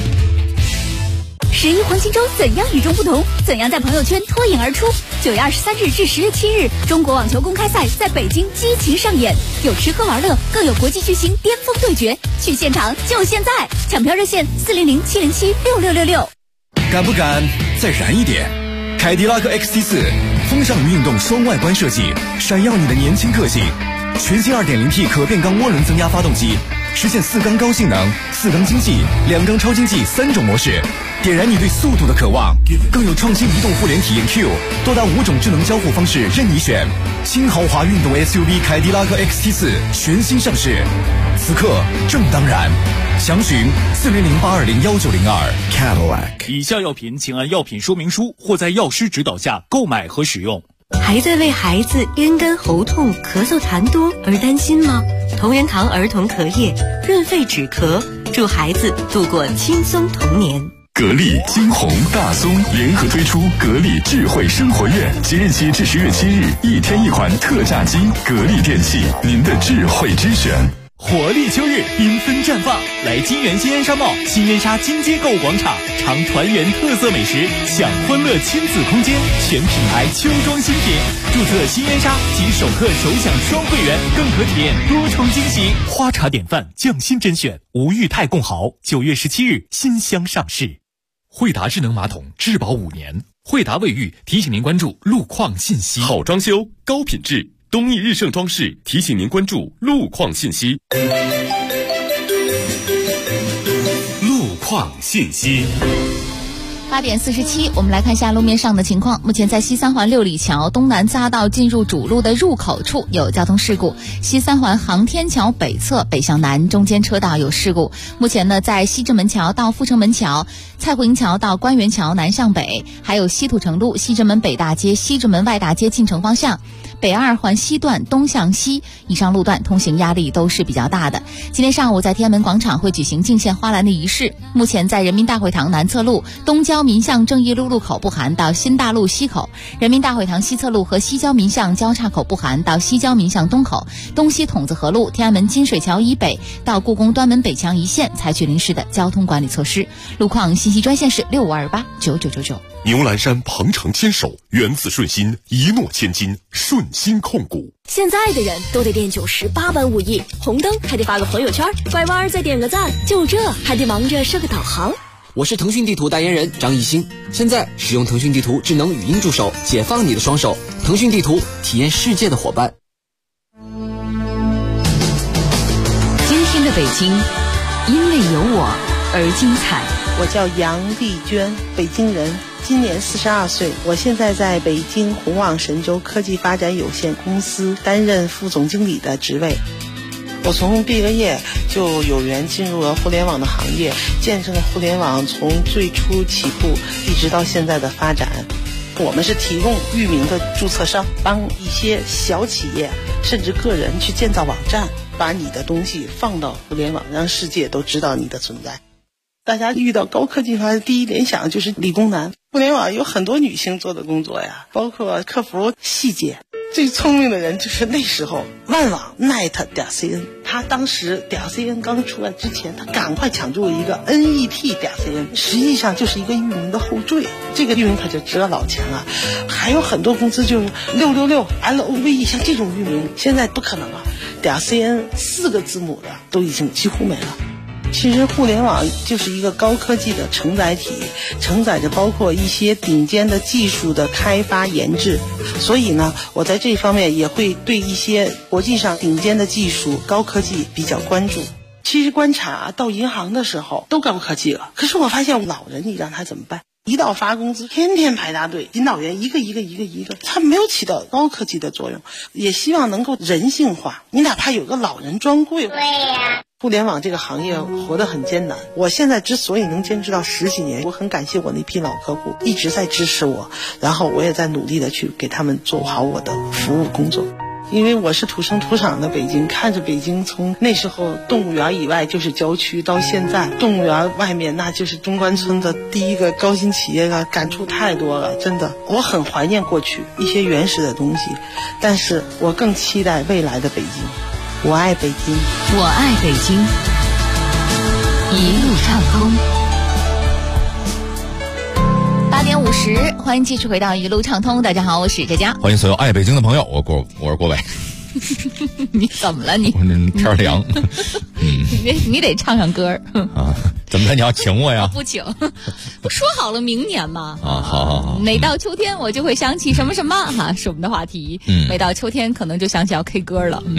11黄金周怎样与众不同？怎样在朋友圈脱颖而出？9月23日至10月7日，中国网球公开赛在北京激情上演，有吃喝玩乐，更有国际巨星巅峰对决。去现场就现在，抢票热线400-707-6666。 敢不敢再燃一点？凯迪拉克 XT4 风尚与运动双外观设计，闪耀你的年轻个性。全新 2.0T 可变缸涡轮增压发动机，实现4缸高性能、4缸经济、2缸超经济3种模式，点燃你对速度的渴望。更有创新移动互联体验 Q， 多达5种智能交互方式任你选。新豪华运动 SUV 凯迪拉克 XT4 全新上市，此刻正当然。详询400-820-1902 Cadillac。 以下药品请按药品说明书或在药师指导下购买和使用。 还在为孩子咽干喉痛、咳嗽痰多而担心吗？同仁堂儿童咳液润肺止咳，助孩子度过轻松童年。 格力、金鸿、大松联合推出格力智慧生活院，即日起至10月7日，1天1款特价机。格力电器，您的智慧之选。 活力秋日，缤纷绽放，来金源新烟沙贸新烟沙金街购物广场，尝团圆特色美食，享欢乐亲子空间，全品牌秋装新品。注册新烟沙即首客首享双会员，更可体验多重惊喜。花茶典范，匠心甄选，吴裕泰贡豪，9月17日新箱上市。 惠达智能马桶质保5年，惠达卫浴提醒您关注路况信息。好装修，高品质。东义日盛装饰提醒您关注路况信息。路况信息。 8点47，我们来看一下路面上的情况。目前在西三环六里桥东南匝道进入主路的入口处有交通事故，西三环航天桥北侧北向南中间车道有事故。目前呢，在西直门桥到阜成门桥、蔡胡营桥到官园桥南向北，还有西土城路西直门北大街、西直门外大街进城方向，北2环西段东向西以上路段通行压力都是比较大的。今天上午在天安门广场会举行敬献花篮的仪式。目前在人民大会堂南侧路东郊民巷正义路路口不含到新大路西口，人民大会堂西侧路和西郊民巷交叉口不含到西郊民巷东口，东西筒子河路天安门金水桥以北到故宫端门北墙一线采取临时的交通管理措施。路况信息专线是65289999。 牛栏山鹏程牵手，缘自顺心，一诺千金，顺心控股。 现在的人都得练98般武艺，红灯还得发个朋友圈，拐弯再点个赞，就这还得忙着设个导航。 我是腾讯地图代言人张艺兴，现在使用腾讯地图智能语音助手，解放你的双手。腾讯地图，体验世界的伙伴。 今天的北京，因为有我而精彩。 我叫杨丽娟，北京人，今年42岁。我现在在北京宏旺神州科技发展有限公司担任副总经理的职位。 我从毕了业就有缘进入了互联网的行业，见证了互联网从最初起步一直到现在的发展。我们是提供域名的注册商，帮一些小企业甚至个人去建造网站，把你的东西放到互联网，让世界都知道你的存在。大家遇到高科技的话，第一联想就是理工男。互联网有很多女性做的工作呀，包括客服细节。最聪明的人就是那时候万网 net.cn， 他当时 .cn 刚出来之前，他赶快抢注一个 net.cn， 实际上就是一个域名的后缀，这个域名可就值了老钱了。还有很多公司就是666 LOVE， 像这种域名现在不可能了，.cn 4个字母的都已经几乎没了。其实互联网就是一个高科技的承载体，承载着包括一些顶尖的技术的开发研制，所以呢，我在这方面也会对一些国际上顶尖的技术高科技比较关注。其实观察到银行的时候都高科技了，可是我发现老人你让他怎么办？一到发工资天天排大队，引导员一个，他没有起到高科技的作用。也希望能够人性化，你哪怕有个老人专柜。对呀，互联网这个行业活得很艰难，我现在之所以能坚持到10几年，我很感谢我那批老客户一直在支持我，然后我也在努力的去给他们做好我的服务工作。因为我是土生土长的北京，看着北京从那时候动物园以外就是郊区，到现在动物园外面那就是中关村的第一个高新企业了，感触太多了，真的，我很怀念过去一些原始的东西，但是我更期待未来的北京。我爱北京， 我爱北京，一路畅通。 8点50，欢迎继续回到一路畅通。大家好，我是佳佳。 欢迎所有爱北京的朋友，我是郭伟。 你怎么了你？ 天凉。 你得唱唱歌啊？怎么了？你要请我呀？ 不请，不说好了明年吗？ 啊，好。 每到秋天，我就会想起什么什么哈，是我们的话题。每到秋天，可能就想起要 K 歌了。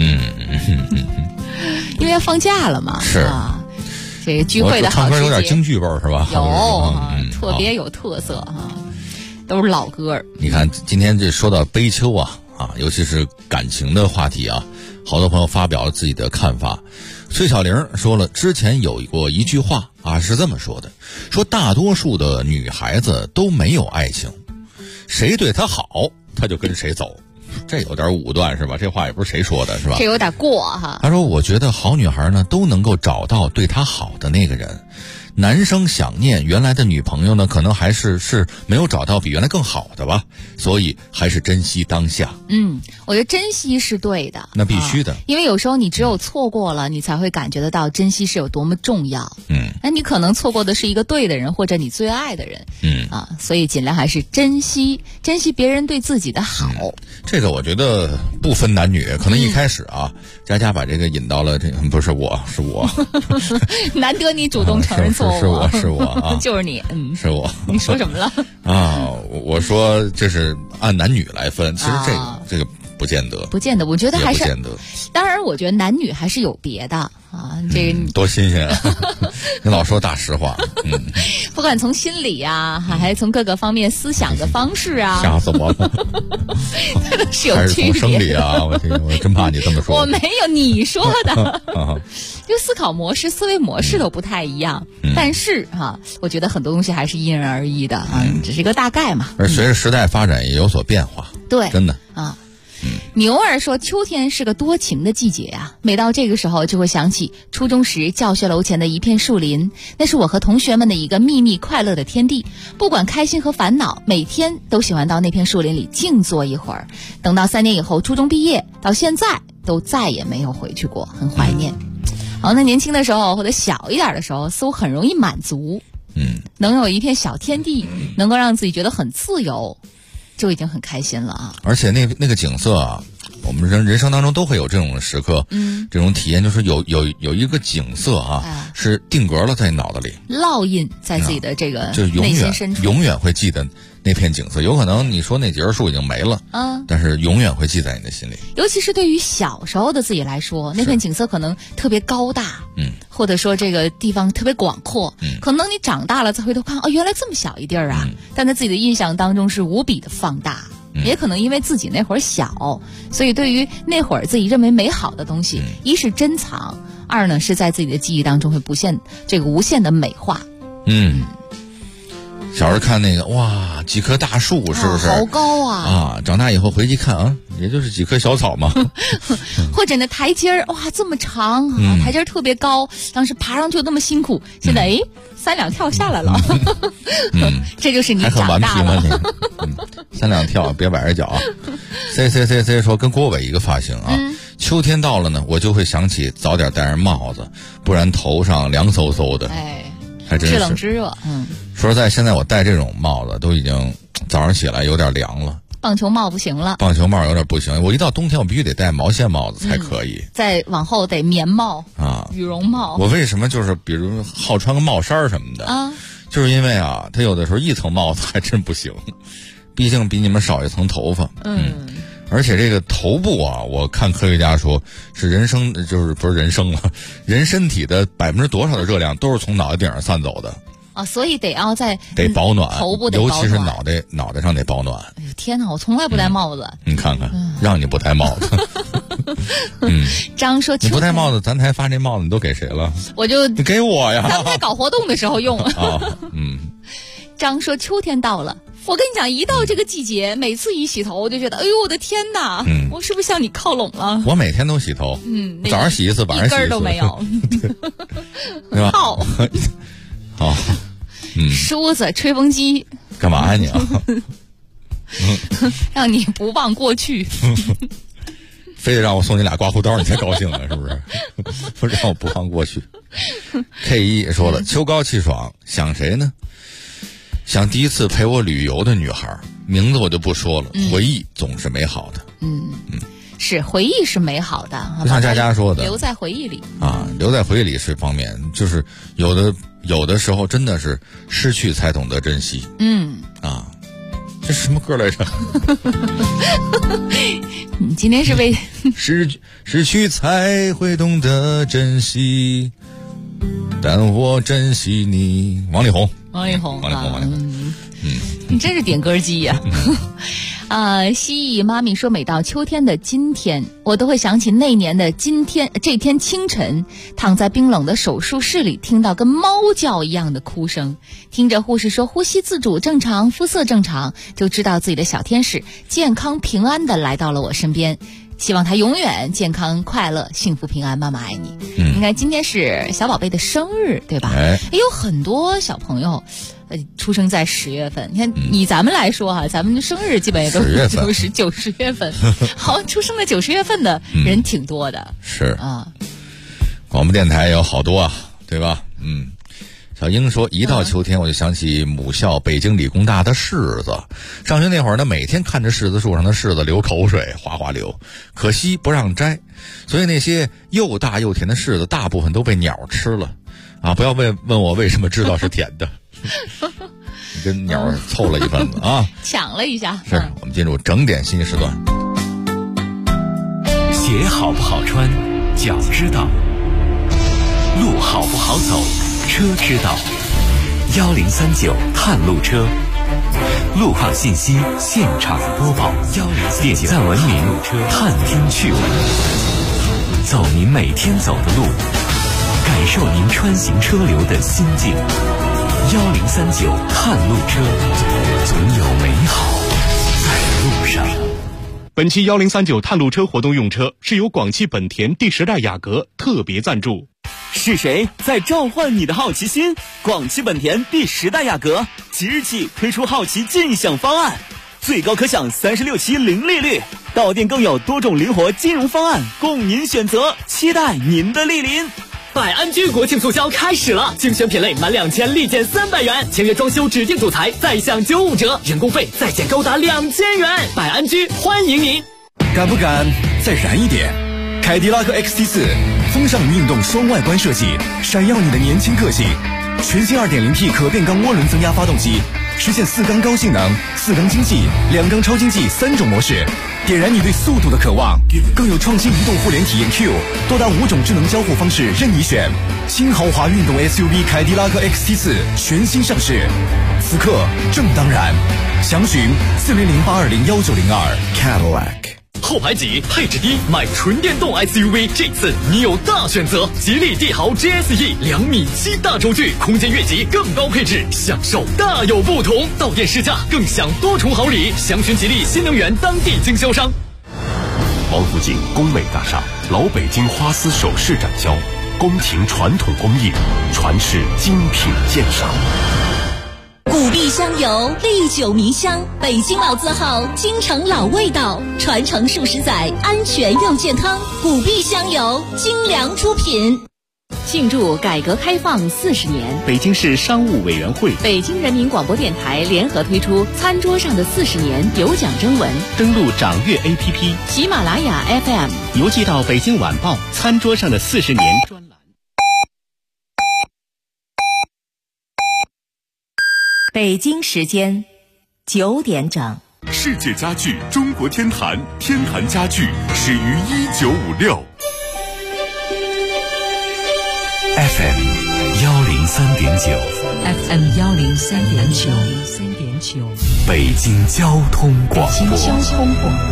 因为要放假了嘛。 是啊。这个聚会的好时节， 唱歌有点京剧味儿是吧？ 有特别有特色哈，都是老歌。 你看今天这说到悲秋啊，尤其是感情的话题啊，好多朋友发表了自己的看法。崔小玲说了，之前有过一句话啊，是这么说的，说大多数的女孩子都没有爱情，谁对她好，她就跟谁走。这有点武断是吧？这话也不是谁说的是吧？ 这有点过哈。 他说我觉得好女孩呢都能够找到对她好的那个人，男生想念原来的女朋友呢，可能还是没有找到比原来更好的吧，所以还是珍惜当下。 我觉得珍惜是对的， 那必须的， 因为有时候你只有错过了，你才会感觉得到珍惜是有多么重要。那你可能错过的是一个对的人，或者你最爱的人。所以尽量还是珍惜别人对自己的好。 这个我觉得不分男女，可能一开始佳佳把这个引到了这，不是我，是我。 难得你主动承认错误， 是我啊， 就是你， 是我。 你说什么了？ 我说这是按男女来分，其实这个不见得， 我觉得还是不见得。 当然，我觉得男女还是有别的啊。这个多新鲜啊！你老说大实话。 不管从心理啊，还从各个方面思想的方式啊， 吓死我了。 是有区别。 还是从生理啊，我真怕你这么说。 我没有，你说的。就思考模式、思维模式都不太一样，但是我觉得很多东西还是因人而异的啊，只是一个大概嘛。 而随着时代发展也有所变化。 对， 真的啊。牛儿说秋天是个多情的季节呀，每到这个时候就会想起初中时教学楼前的一片树林，那是我和同学们的一个秘密快乐的天地，不管开心和烦恼，每天都喜欢到那片树林里静坐一会儿。等到3年以后初中毕业，到现在都再也没有回去过，很怀念。那年轻的时候或者小一点的时候，似乎很容易满足，能有一片小天地，能够让自己觉得很自由，就已经很开心了啊！ 而且那个景色啊，我们人生当中都会有这种时刻，这种体验，就是有一个景色是定格了在脑子里， 烙印在自己的这个内心深处， 永远会记得那片景色。有可能你说那节树已经没了，但是永远会记在你的心里。 尤其是对于小时候的自己来说，那片景色可能特别高大，或者说这个地方特别广阔，可能你长大了再回头看，原来这么小一地儿啊，但在自己的印象当中是无比的放大。 也可能因为自己那会儿小，所以对于那会儿自己认为美好的东西，一是珍藏，二呢是在自己的记忆当中会无限的美化。 小时候看那个哇，几棵大树是不是？ 好高啊！ 啊，长大以后回去看啊，也就是几棵小草嘛。 或者那台阶儿，哇，这么长啊，台阶儿特别高，当时爬上去那么辛苦，现在3两跳下来了。这就是你长大了。还很顽皮吗你？3两跳，别崴着脚啊。C 说跟郭伟一个发型啊。秋天到了呢，我就会想起早点戴上帽子，不然头上凉飕飕的。还真是。 知冷知热。 说实在，现在我戴这种帽子都已经早上起来有点凉了。 棒球帽不行了。 棒球帽有点不行，我一到冬天我必须得戴毛线帽子才可以。 再往后得棉帽啊，羽绒帽。 我为什么就是比如好穿个帽衫什么的啊？就是因为啊，它有的时候一层帽子还真不行，毕竟比你们少一层头发。而且这个头部啊，我看科学家说是人身体的多少的热量都是从脑袋顶上散走的啊，所以得保暖， 头部得保暖， 尤其是脑袋上得保暖。 哎呦天哪，我从来不戴帽子。 你看看，让你不戴帽子。 张说你不戴帽子，咱台发这帽子你都给谁了？ 我就你给我呀。 咱们在搞活动的时候用。张说秋天到了。我跟你讲，一到这个季节，每次一洗头，我就觉得，哎呦我的天哪，我是不是向你靠拢了？ 我每天都洗头，早上洗一次，晚上洗一次， 一根都没有， 是吧？好， 梳子、吹风机， 干嘛呀你啊？ 让你不忘过去。 非得让我送你俩刮胡刀，你才高兴了，是不是？不让我不忘过去。K1也说了，秋高气爽，想谁呢？想第一次陪我旅游的女孩，名字我就不说了。回忆总是美好的。 是回忆是美好的， 就像佳佳说的， 留在回忆里啊，留在回忆里是方面，就是有的时候真的是失去才懂得珍惜。这是什么歌来着？ 你今天是为失去才会懂得珍惜，但我珍惜你。王力宏。 你真是点歌机呀！蜥蜴妈咪说，每到秋天的今天，我都会想起那年的这天清晨，躺在冰冷的手术室里，听到跟猫叫一样的哭声，听着护士说呼吸自主正常，肤色正常，就知道自己的小天使健康平安的来到了我身边。希望他永远健康快乐幸福平安，妈妈爱你。应该今天是小宝贝的生日对吧？有很多小朋友出生在10月份，你看以咱们来说咱们的生日基本也都是90月份好，出生在90月份的人挺多的。 是啊，广播电台有好多啊，对吧？小英说，一到秋天我就想起母校北京理工大的柿子。上学那会儿呢，每天看着柿子树上的柿子流口水，哗哗流，可惜不让摘，所以那些又大又甜的柿子大部分都被鸟吃了啊！不要问我为什么知道是甜的。你跟鸟凑了一份子啊， 抢了一下。 是我们进入整点信息时段。 鞋好不好穿，脚知道；路好不好走，车知道。1039探路车，路况信息现场播报，点赞文明，探听趣闻，走您每天走的路，感受您穿行车流的心境。1039探路车，总有美好在路上。 本期1039探路车活动用车是由广汽本田第10代雅阁特别赞助。 是谁在召唤你的好奇心？广汽本田第10代雅阁即日起推出好奇尽享方案，最高可享36期零利率，到店更有多种灵活金融方案供您选择，期待您的莅临。 百安居国庆促销开始了，精选品类满2000立减300元，签约装修指定主材再享95折，人工费再减高达2000元。百安居欢迎您。 敢不敢再燃一点？凯迪拉克 XT4 风尚运动双外观设计，闪耀你的年轻个性。全新 2.0T 可变缸涡轮增压发动机，实现4缸高性能、4缸经济、2缸超经济3种模式， 点燃你对速度的渴望。更有创新移动互联体验 Q， 多达5种智能交互方式任你选。新豪华运动 SUV 凯迪拉克 XT4 全新上市，此刻正当然。详询4008201902 Cadillac。 后排挤，配置低，买纯电动 SUV， 这次你有大选择。吉利帝豪 GSE 2.7米大轴距，空间越级，更高配置，享受大有不同。到店试驾，更享多重好礼。详询吉利新能源当地经销商。 王府井工美大厦老北京花丝首饰展销，宫廷传统工艺，传世精品鉴赏。 古壁香油，历久弥香，北京老字号，京城老味道，传承数十载，安全又健康。古壁香油，精良出品。 庆祝改革开放40年， 北京市商务委员会、 北京人民广播电台联合推出餐桌上的40年有奖征文， 登录掌阅 APP、 喜马拉雅 FM， 邮寄到北京晚报餐桌上的40年专栏。 北京时间9点整。 世界家具中国天坛，天坛家具始于1956。 FM 103.9 FM 103.9 北京交通广播。 北京交通广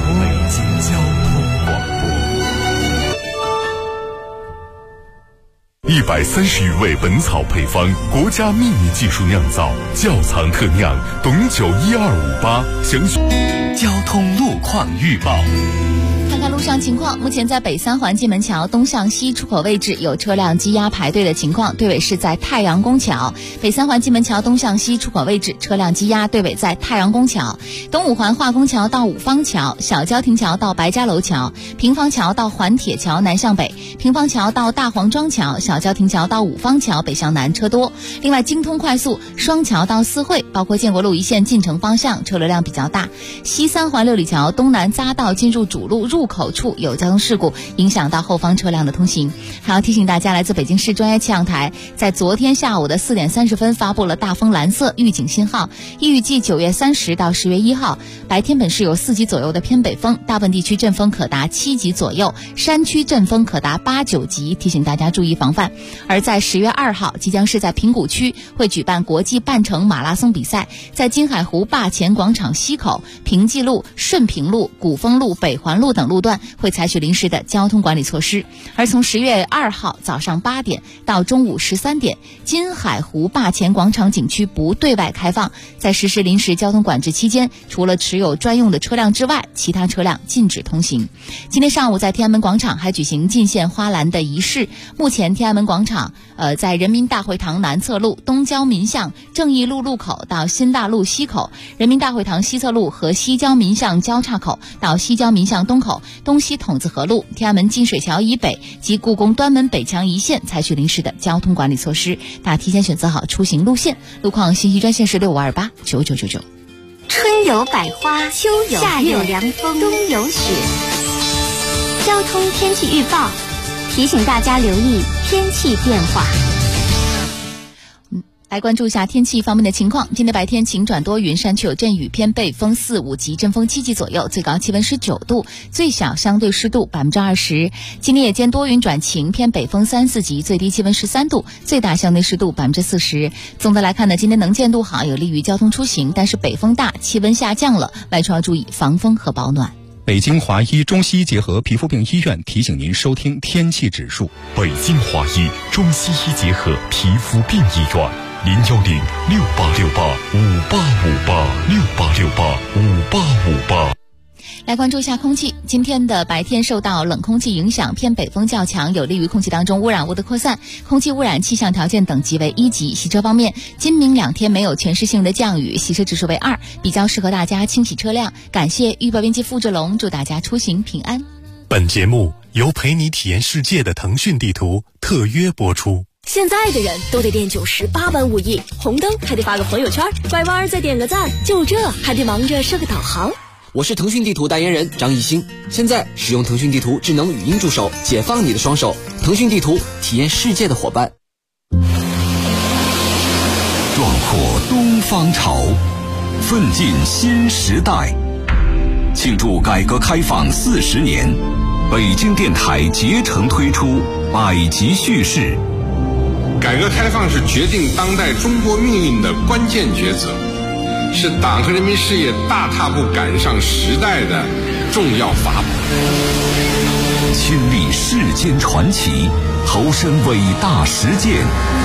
播。130余味本草配方，国家秘密技术酿造，窖藏特酿，董酒12588。详询交通路况预报。 看看路上情况，目前在北三环进门桥东向西出口位置有车辆积压排队的情况，队尾是在太阳宫桥。北三环进门桥东向西出口位置车辆积压，队尾在太阳宫桥。东五环化工桥到五方桥，小交亭桥到白家楼桥，平房桥到环铁桥南向北，平房桥到大黄庄桥，小交亭桥到五方桥北向南车多。另外京通快速双桥到四惠，包括建国路一线进城方向车流量比较大。西三环六里桥东南匝道进入主路入口处有交通事故，影响到后方车辆的通行。还要提醒大家，来自北京市专业气象台在昨天下午的4点30分发布了大风蓝色预警信号，预计9月30到10月1号白天本市有4级左右的偏北风，大部分地区阵风可达7级左右，山区阵风可达8、9级，提醒大家注意防范。而在10月2号即将是在平谷区会举办国际半程马拉松比赛，在金海湖坝前广场西口、平济路、顺平路、古风路、北环路等路段会采取临时的交通管理措施。而从10月2号早上8点到中午13点，金海湖坝前广场景区不对外开放，在实施临时交通管制期间，除了持有专用的车辆之外，其他车辆禁止通行。今天上午在天安门广场还举行进献花篮的仪式。目前天安门广场在人民大会堂南侧路东交民巷正义路路口到新大路西口，人民大会堂西侧路和西交民巷交叉口到西交民巷东口，东西筒子河路、天安门金水桥以北及故宫端门北墙一线采取临时的交通管理措施，大家提前选择好出行路线。路况信息专线是65289999。 春有百花，秋有夏有凉风，冬有雪。交通天气预报提醒大家留意天气变化。 来关注一下天气方面的情况。今天白天晴转多云，山区有阵雨，偏北风4、5级，阵风7级左右，最高气温19度，最小相对湿度20%。今天夜间多云转晴，偏北风3、4级，最低气温13度，最大相对湿度40%。总的来看呢，今天能见度好，有利于交通出行，但是北风大，气温下降了，外出要注意防风和保暖。 北京华医中西医结合皮肤病医院提醒您收听天气指数。 北京华医中西医结合皮肤病医院，0106868585858，68685858。 来关注一下空气。今天的白天受到冷空气影响，偏北风较强，有利于空气当中污染物的扩散，空气污染气象条件等级为1级。洗车方面，今明2天没有全市性的降雨，洗车指数为2，比较适合大家清洗车辆。感谢预报编辑付志龙，祝大家出行平安。 本节目由陪你体验世界的腾讯地图特约播出。 现在的人都得练98般武艺，红灯还得发个朋友圈，拐弯再点个赞，就这还得忙着设个导航。 我是腾讯地图代言人张艺兴，现在使用腾讯地图智能语音助手，解放你的双手。腾讯地图，体验世界的伙伴。 壮阔东方潮，奋进新时代。 庆祝改革开放40年，北京电台竭诚推出百集叙事。 改革开放是决定当代中国命运的关键抉择，是党和人民事业大踏步赶上时代的重要法宝。 亲历世间传奇，投身伟大实践，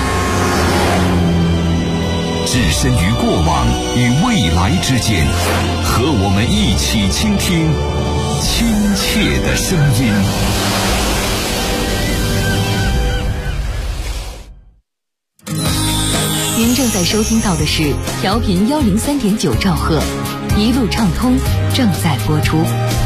置身于过往与未来之间，和我们一起倾听亲切的声音。 您正在收听到的是调频103.9兆赫，一路畅通正在播出。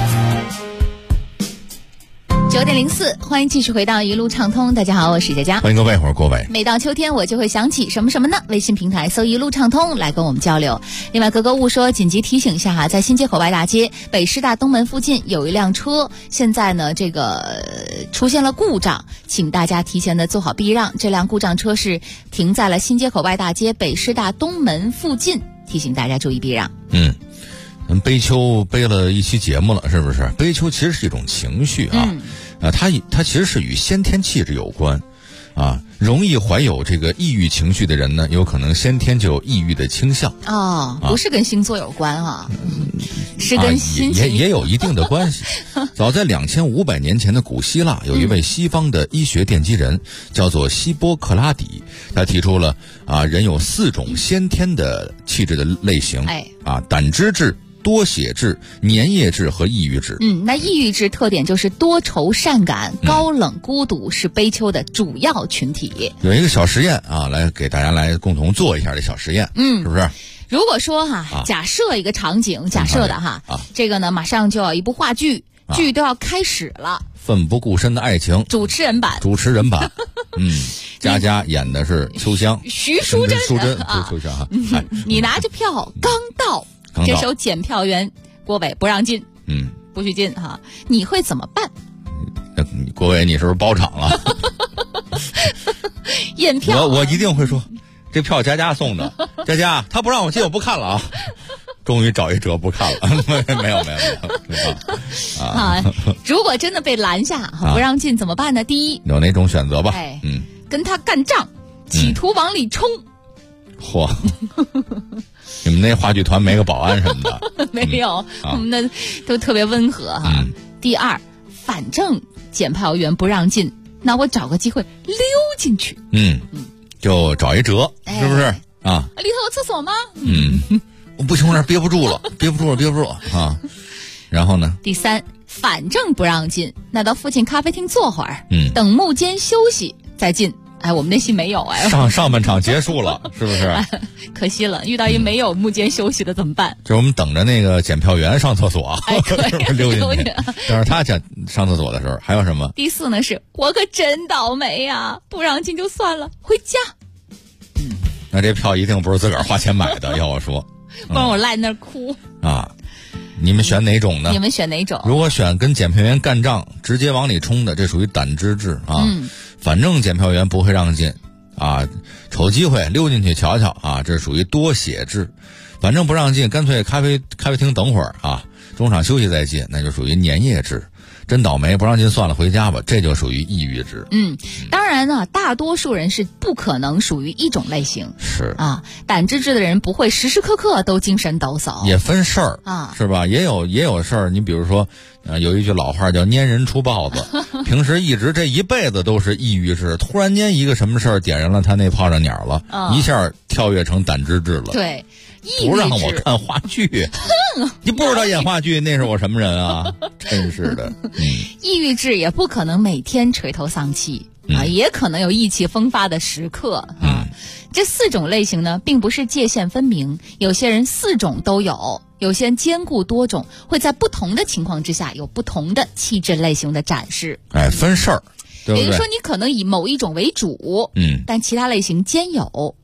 9点04，欢迎继续回到一路畅通。大家好，我是佳佳， 欢迎各位，我是郭伟。 每到秋天，我就会想起什么什么呢？微信平台搜一路畅通来跟我们交流。另外，格格物说紧急提醒一下哈，在新街口外大街北师大东门附近有一辆车，现在呢出现了故障，请大家提前的做好避让。这辆故障车是停在了新街口外大街北师大东门附近，提醒大家注意避让。 悲秋背了一期节目了，是不是？悲秋其实是一种情绪啊，它其实是与先天气质有关啊。容易怀有这个抑郁情绪的人呢，有可能先天就有抑郁的倾向不是跟星座有关是跟心情也有一定的关系。早在2500年前的古希腊，有一位西方的医学奠基人，叫做希波克拉底，他提出了人有4种先天的气质的类型，胆汁质、多血质、粘液质和抑郁质。 那抑郁质特点就是多愁善感、高冷孤独，是悲秋的主要群体。 有一个小实验来给大家来共同做一下这小实验，是不是？ 如果说假设一个场景，假设的这个呢马上就要一部话剧，剧都要开始了。 奋不顾身的爱情， 主持人版。 佳佳演的是秋香， 徐淑珍秋香你拿着票刚到，这时候检票员郭伟不让进，不许进你会怎么办？ 郭伟，你是不是包场了？ 验票我一定会说，这票佳佳送的，佳佳他不让我进，我不看了终于找一辙不看了，没有如果真的被拦下不让进怎么办呢？第一， 有哪种选择吧？ 跟他干仗，企图往里冲。 嚯！你们那话剧团没个保安什么的？ 没有，我们的都特别温和第二，反正检票员不让进，那我找个机会溜进去。 就找一辙，是不是里头有厕所吗？ 我不行，我那憋不住了然后呢？ 第三，反正不让进，那到附近咖啡厅坐会儿，等幕间休息再进。我们那戏没有上半场结束了，是不是？ 可惜了，遇到一没有幕间休息的怎么办？ 就是我们等着那个检票员上厕所，溜进去。但是他上厕所的时候还有什么？ 第四呢，是我可真倒霉呀，不让进就算了，回家。 那这票一定不是自个儿花钱买的，要我说， 光我赖那儿哭你们选哪种呢？ 你们选哪种？ 如果选跟检票员干仗直接往里冲的，这属于胆汁质反正检票员不会让进瞅机会溜进去瞧瞧这属于多血质。反正不让进，干脆咖啡厅等会儿中场休息再进，那就属于粘液质。真倒霉，不让进算了，回家吧，这就属于抑郁质。 当然呢，大多数人是不可能属于一种类型。 是胆汁质的人不会时时刻刻都精神抖擞， 也分事儿是吧？也有事儿。你比如说，有一句老话叫“粘人出豹子”，平时这一辈子都是抑郁质，突然间一个什么事儿点燃了他那炮仗鸟了，一下跳跃成胆汁质了。 对。 不让我看话剧，你不知道演话剧那是我什么人啊？真是的。 抑郁质也不可能每天垂头丧气也可能有意气风发的时刻这4种类型呢，并不是界限分明，有些人4种都有，有些人兼顾多种，会在不同的情况之下有不同的气质类型的展示。 分事儿。 也就是说，你可能以某一种为主，但其他类型兼有。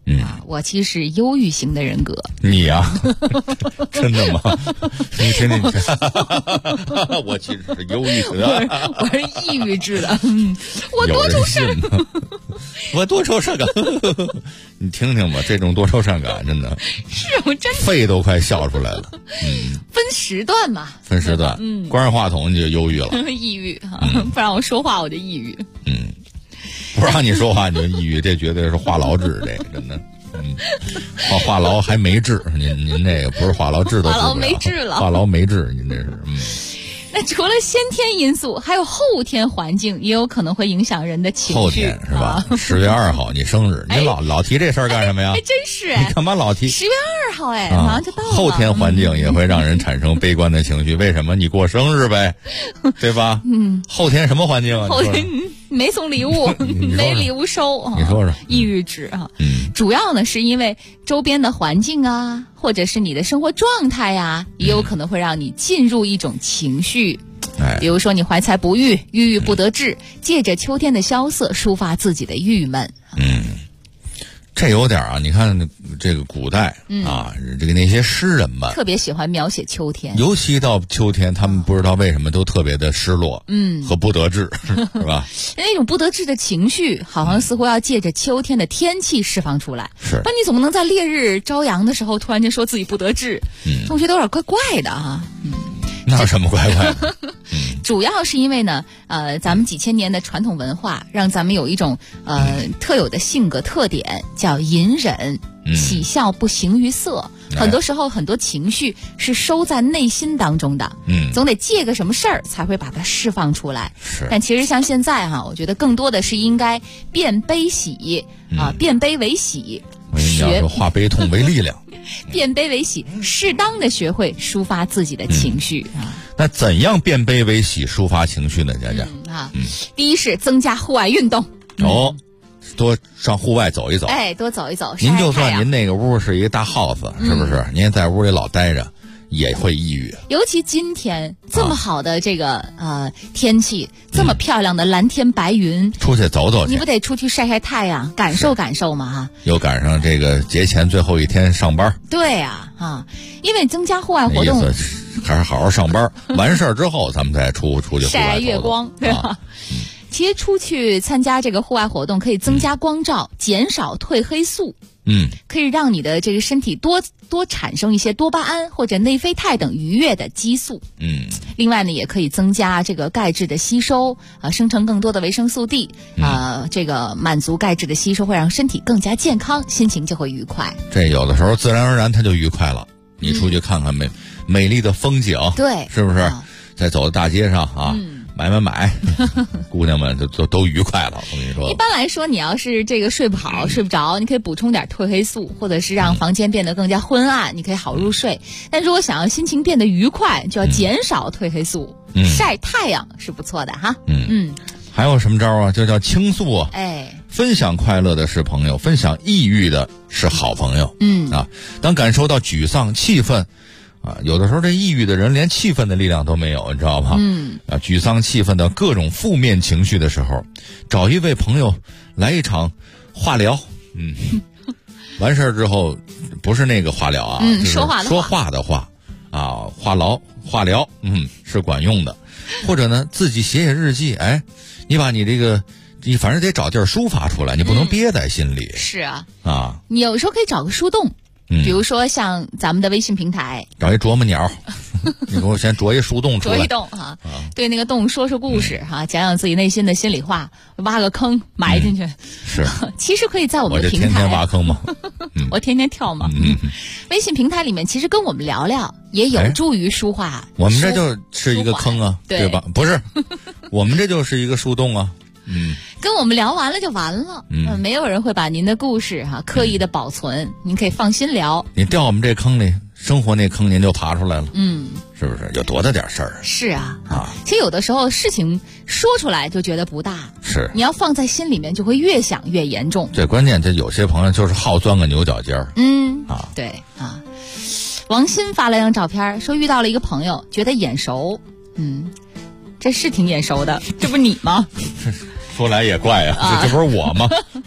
我其实是忧郁型的人格。 你呀、真的吗？你听听，我其实是忧郁型的， 我是抑郁质的。我多愁善感， 我多愁善感。你听听吧，这种多愁善感真的是我真的肺都快笑出来了。 分时段嘛， 分时段，关上话筒你就忧郁了， 抑郁不让我说话我就抑郁。 不让你说话你就抑郁，这绝对是话痨治，这个真的。话痨还没治，您这个不是话痨治都治不了， 话痨没治了， 话痨没治，您这是。 那除了先天因素，还有后天环境也有可能会影响人的情绪。 后天是吧？10月2号你生日，你老提这事儿干什么呀？ 还真是你干嘛老提？10 月2号马上就到了。 后天环境也会让人产生悲观的情绪，为什么？你过生日呗，对吧？后天什么环境啊？ 后天没送礼物，没礼物收， 你说说， 抑郁质啊。主要呢是因为周边的环境啊，或者是你的生活状态呀，也有可能会让你进入一种情绪。比如说你怀才不遇，郁郁不得志，借着秋天的萧瑟抒发自己的郁闷。 这有点啊，你看这个古代这个那些诗人们特别喜欢描写秋天， 尤其到秋天，他们不知道为什么都特别的失落，和不得志，是吧？ 那种不得志的情绪，好像似乎要借着秋天的天气释放出来。 是， 那你总不能在烈日朝阳的时候突然间说自己不得志，总觉得有点怪怪的哈。 那有什么怪怪的？ 主要是因为呢，咱们几千年的传统文化，让咱们有一种特有的性格特点，叫隐忍，喜笑不形于色。很多时候，很多情绪是收在内心当中的，总得借个什么事儿才会把它释放出来。但其实像现在我觉得更多的是应该变悲喜变悲为喜。 你要说化悲痛为力量， 变悲为喜，适当的学会抒发自己的情绪那怎样变悲为喜，抒发情绪呢？佳佳第一是增加户外运动。 多上户外走一走， 多走一走。 您就算您那个屋是一个大 house，是不是？您在屋里老待着，也会抑郁。 尤其今天这么好的这个天气，这么漂亮的蓝天白云， 出去走走去， 你不得出去晒晒太阳，感受感受吗？ 又赶上这个节前最后一天上班。 对因为增加户外活动， 还是好好上班，完事儿之后咱们再出去户外走走晒月光，对吧？其实出去参加这个户外活动，可以增加光照，减少褪黑素。可以让你的这个身体多产生一些多巴胺或者内啡肽等愉悦的激素。另外呢，也可以增加这个钙质的吸收生成更多的维生素 D 这个满足钙质的吸收，会让身体更加健康，心情就会愉快。 这有的时候自然而然它就愉快了。你出去看看美丽的风景， 对， 是不是？再走到大街上买，姑娘们都愉快了。我跟你说， 一般来说，你要是这个睡不好、睡不着，你可以补充点褪黑素，或者是让房间变得更加昏暗，你可以好入睡。但如果想要心情变得愉快，就要减少褪黑素，晒太阳是不错的哈。 还有什么招啊？就叫倾诉啊。分享快乐的是朋友，分享抑郁的是好朋友。当感受到沮丧、气愤。有的时候这抑郁的人连气愤的力量都没有，你知道吗？沮丧、气愤的各种负面情绪的时候，找一位朋友来一场化疗。完事儿之后，不是那个化疗啊，就是说话的话化疗，是管用的。或者呢，自己写日记，你把你这个，你反正得找地儿抒发出来，你不能憋在心里。 是你有时候可以找个树洞。比如说像咱们的微信平台， 找一啄木鸟，你给我先啄一树洞出来， 啄一洞对那个洞说说故事讲讲自己内心的心里话，挖个坑埋进去。 是， 其实可以在我们的平台， 我这天天挖坑吗？ 我天天跳吗？微信平台里面其实跟我们聊聊，也有助于抒化。 我们这就是一个坑啊，对吧？不是，我们这就是一个树洞啊。 跟我们聊完了就完了。没有人会把您的故事刻意的保存，您可以放心聊。 你掉我们这坑里，生活那坑您就爬出来了。是不是有多大点事儿？ 是啊。其实有的时候事情说出来就觉得不大， 是你要放在心里面就会越想越严重。 最关键，这有些朋友就是好钻个牛角尖儿。 对王鑫发了张照片，说遇到了一个朋友，觉得眼熟。这是挺眼熟的，这不是你吗？ 说来也怪啊，这不是我吗？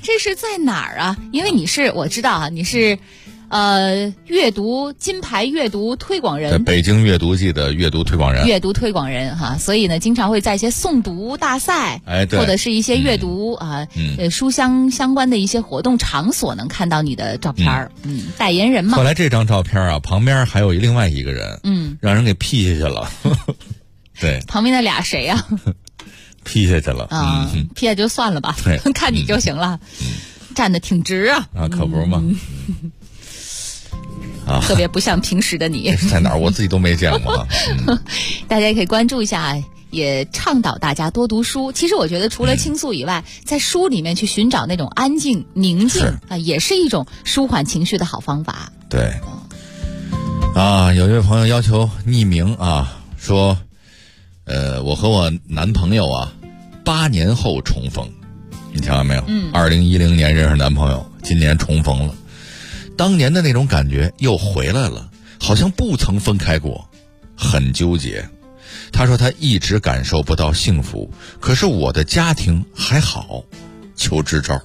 这是在哪儿啊？因为我知道啊，你是阅读金牌阅读推广人， 北京阅读季的阅读推广人哈，所以呢，经常会在一些诵读大赛， 对， 或者是一些阅读书香相关的一些活动场所能看到你的照片代言人嘛。 后来这张照片啊，旁边还有另外一个人，让人给 P 下去了。对， 旁边的俩谁呀 ？P 下去了啊，P 下就算了吧，看你就行了，站得挺直啊， 可不是嘛。 特别不像平时的你。 在哪儿我自己都没见过。 大家也可以关注一下，也倡导大家多读书。其实我觉得除了倾诉以外，在书里面去寻找那种安静宁静也是一种舒缓情绪的好方法。 对。有一位朋友要求匿名啊，说我和我男朋友8年后重逢。你听到没有？2010年认识男朋友，今年重逢了。当年的那种感觉又回来了，好像不曾分开过，很纠结。他说他一直感受不到幸福，可是我的家庭还好，求支招。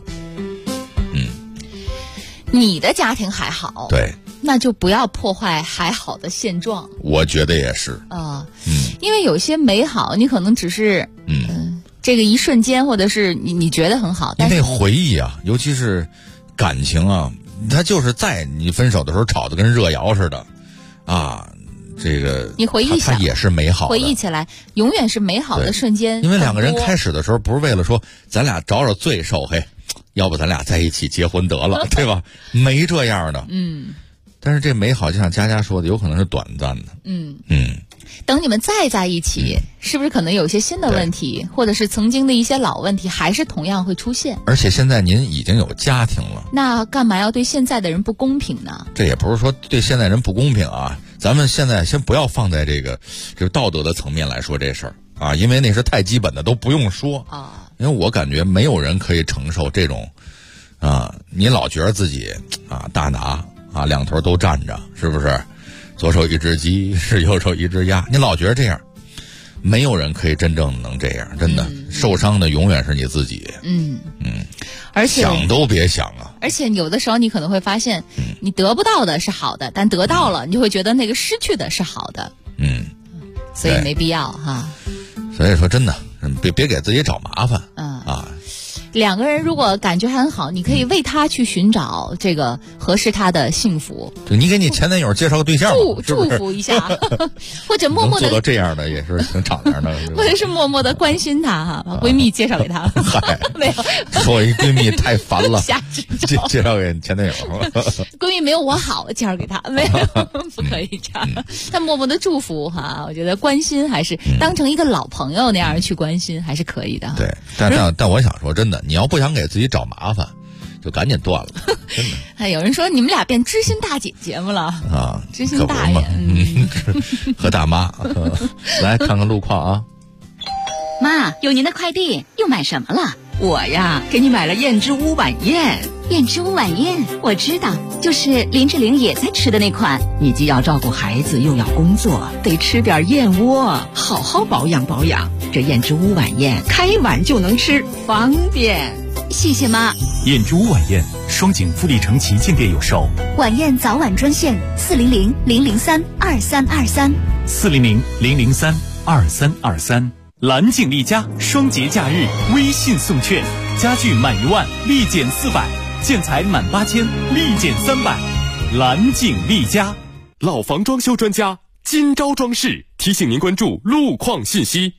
你的家庭还好， 对， 那就不要破坏还好的现状。 我觉得也是因为有些美好，你可能只是这个一瞬间，或者是你觉得很好，但是那回忆啊，尤其是感情啊，它就是在你分手的时候吵得跟热窑似的这个你回忆它也是美好的， 回忆起来永远是美好的瞬间。 因为两个人开始的时候不是为了说咱俩找找罪受，要不咱俩在一起结婚得了，对吧？没这样的。但是这美好就像佳佳说的，有可能是短暂的。 等你们再在一起，是不是可能有些新的问题，或者是曾经的一些老问题还是同样会出现？ 而且现在您已经有家庭了， 那干嘛要对现在的人不公平呢？ 这也不是说对现在人不公平啊，咱们现在先不要放在这个道德的层面来说这事儿因为那是太基本的，都不用说因为我感觉没有人可以承受这种你老觉得自己大拿两头都站着，是不是？左手一只鸡，是右手一只鸭，你老觉得这样，没有人可以真正能这样，真的受伤的永远是你自己。 而且想都别想啊！ 而且有的时候你可能会发现，你得不到的是好的，但得到了，你就会觉得那个失去的是好的。所以没必要所以说真的，别给自己找麻烦两个人如果感觉很好，你可以为他去寻找这个合适他的幸福。 你给你前男友介绍个对象， 祝福一下，或者默默的做到这样的也是挺敞亮的， 或者是默默的关心他把闺蜜介绍给他。没有， 说我一闺蜜太烦了， 瞎指教介绍给前男友。 闺蜜没有我好，介绍给他，没有，不可以这样。但默默的祝福我觉得关心还是当成一个老朋友那样去关心还是可以的。 对，但我想说真的。你要不想给自己找麻烦，就赶紧断了。真的。 有人说你们俩变知心大姐节目了知心大爷和大妈。来看看路况妈，有您的快递，又买什么了？ 我呀，给你买了燕之屋晚宴。 燕之屋晚宴，我知道，就是林志玲也在吃的那款。 你既要照顾孩子，又要工作，得吃点燕窝，好好保养保养。这燕之屋晚宴开碗就能吃，方便。 谢谢妈。 燕之屋晚宴，双井富力城旗舰店有售。 晚宴早晚专线400-003-2323。 400-003-2323。蓝景丽家双节假日微信送券，家具满1万立减400，建材满8000立减300。蓝景丽家， 老房装修专家金招装饰提醒您关注路况信息。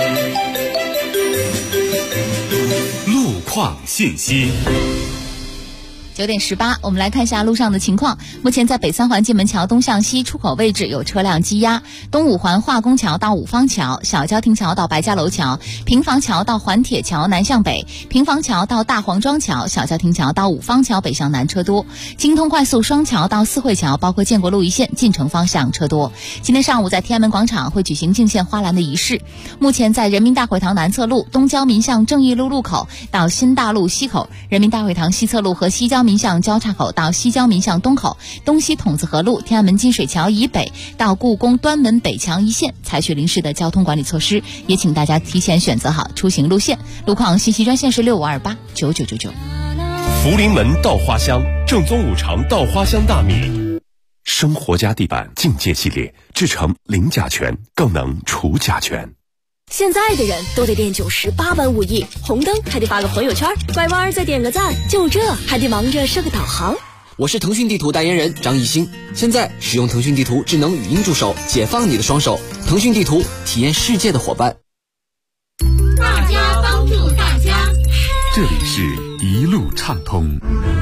路况信息。 9点18，我们来看一下路上的情况。目前在北三环进门桥东向西出口位置有车辆积压，东五环化工桥到五方桥、小交亭桥到白家楼桥、平房桥到环铁桥南向北、平房桥到大黄庄桥、小交亭桥到五方桥北向南车多。京通快速双桥到四惠桥，包括建国路一线进城方向车多。今天上午在天安门广场会举行敬献花篮的仪式。目前在人民大会堂南侧路东交民巷正义路路口到新大路西口、人民大会堂西侧路和西交民巷交叉口到西交民巷东口、东西筒子河路天安门金水桥以北到故宫端门北墙一线采取临时的交通管理措施，也请大家提前选择好出行路线。路况信息专线是65289999。 福临门稻花香，正宗五常稻花香大米。生活家地板境界系列制成零甲醛，更能除甲醛。 现在的人都得练98般武艺，红灯还得发个朋友圈，拐弯再点个赞，就这还得忙着设个导航。 我是腾讯地图代言人张艺兴，现在使用腾讯地图智能语音助手，解放你的双手。腾讯地图，体验世界的伙伴。 大家帮助大家， 这里是一路畅通。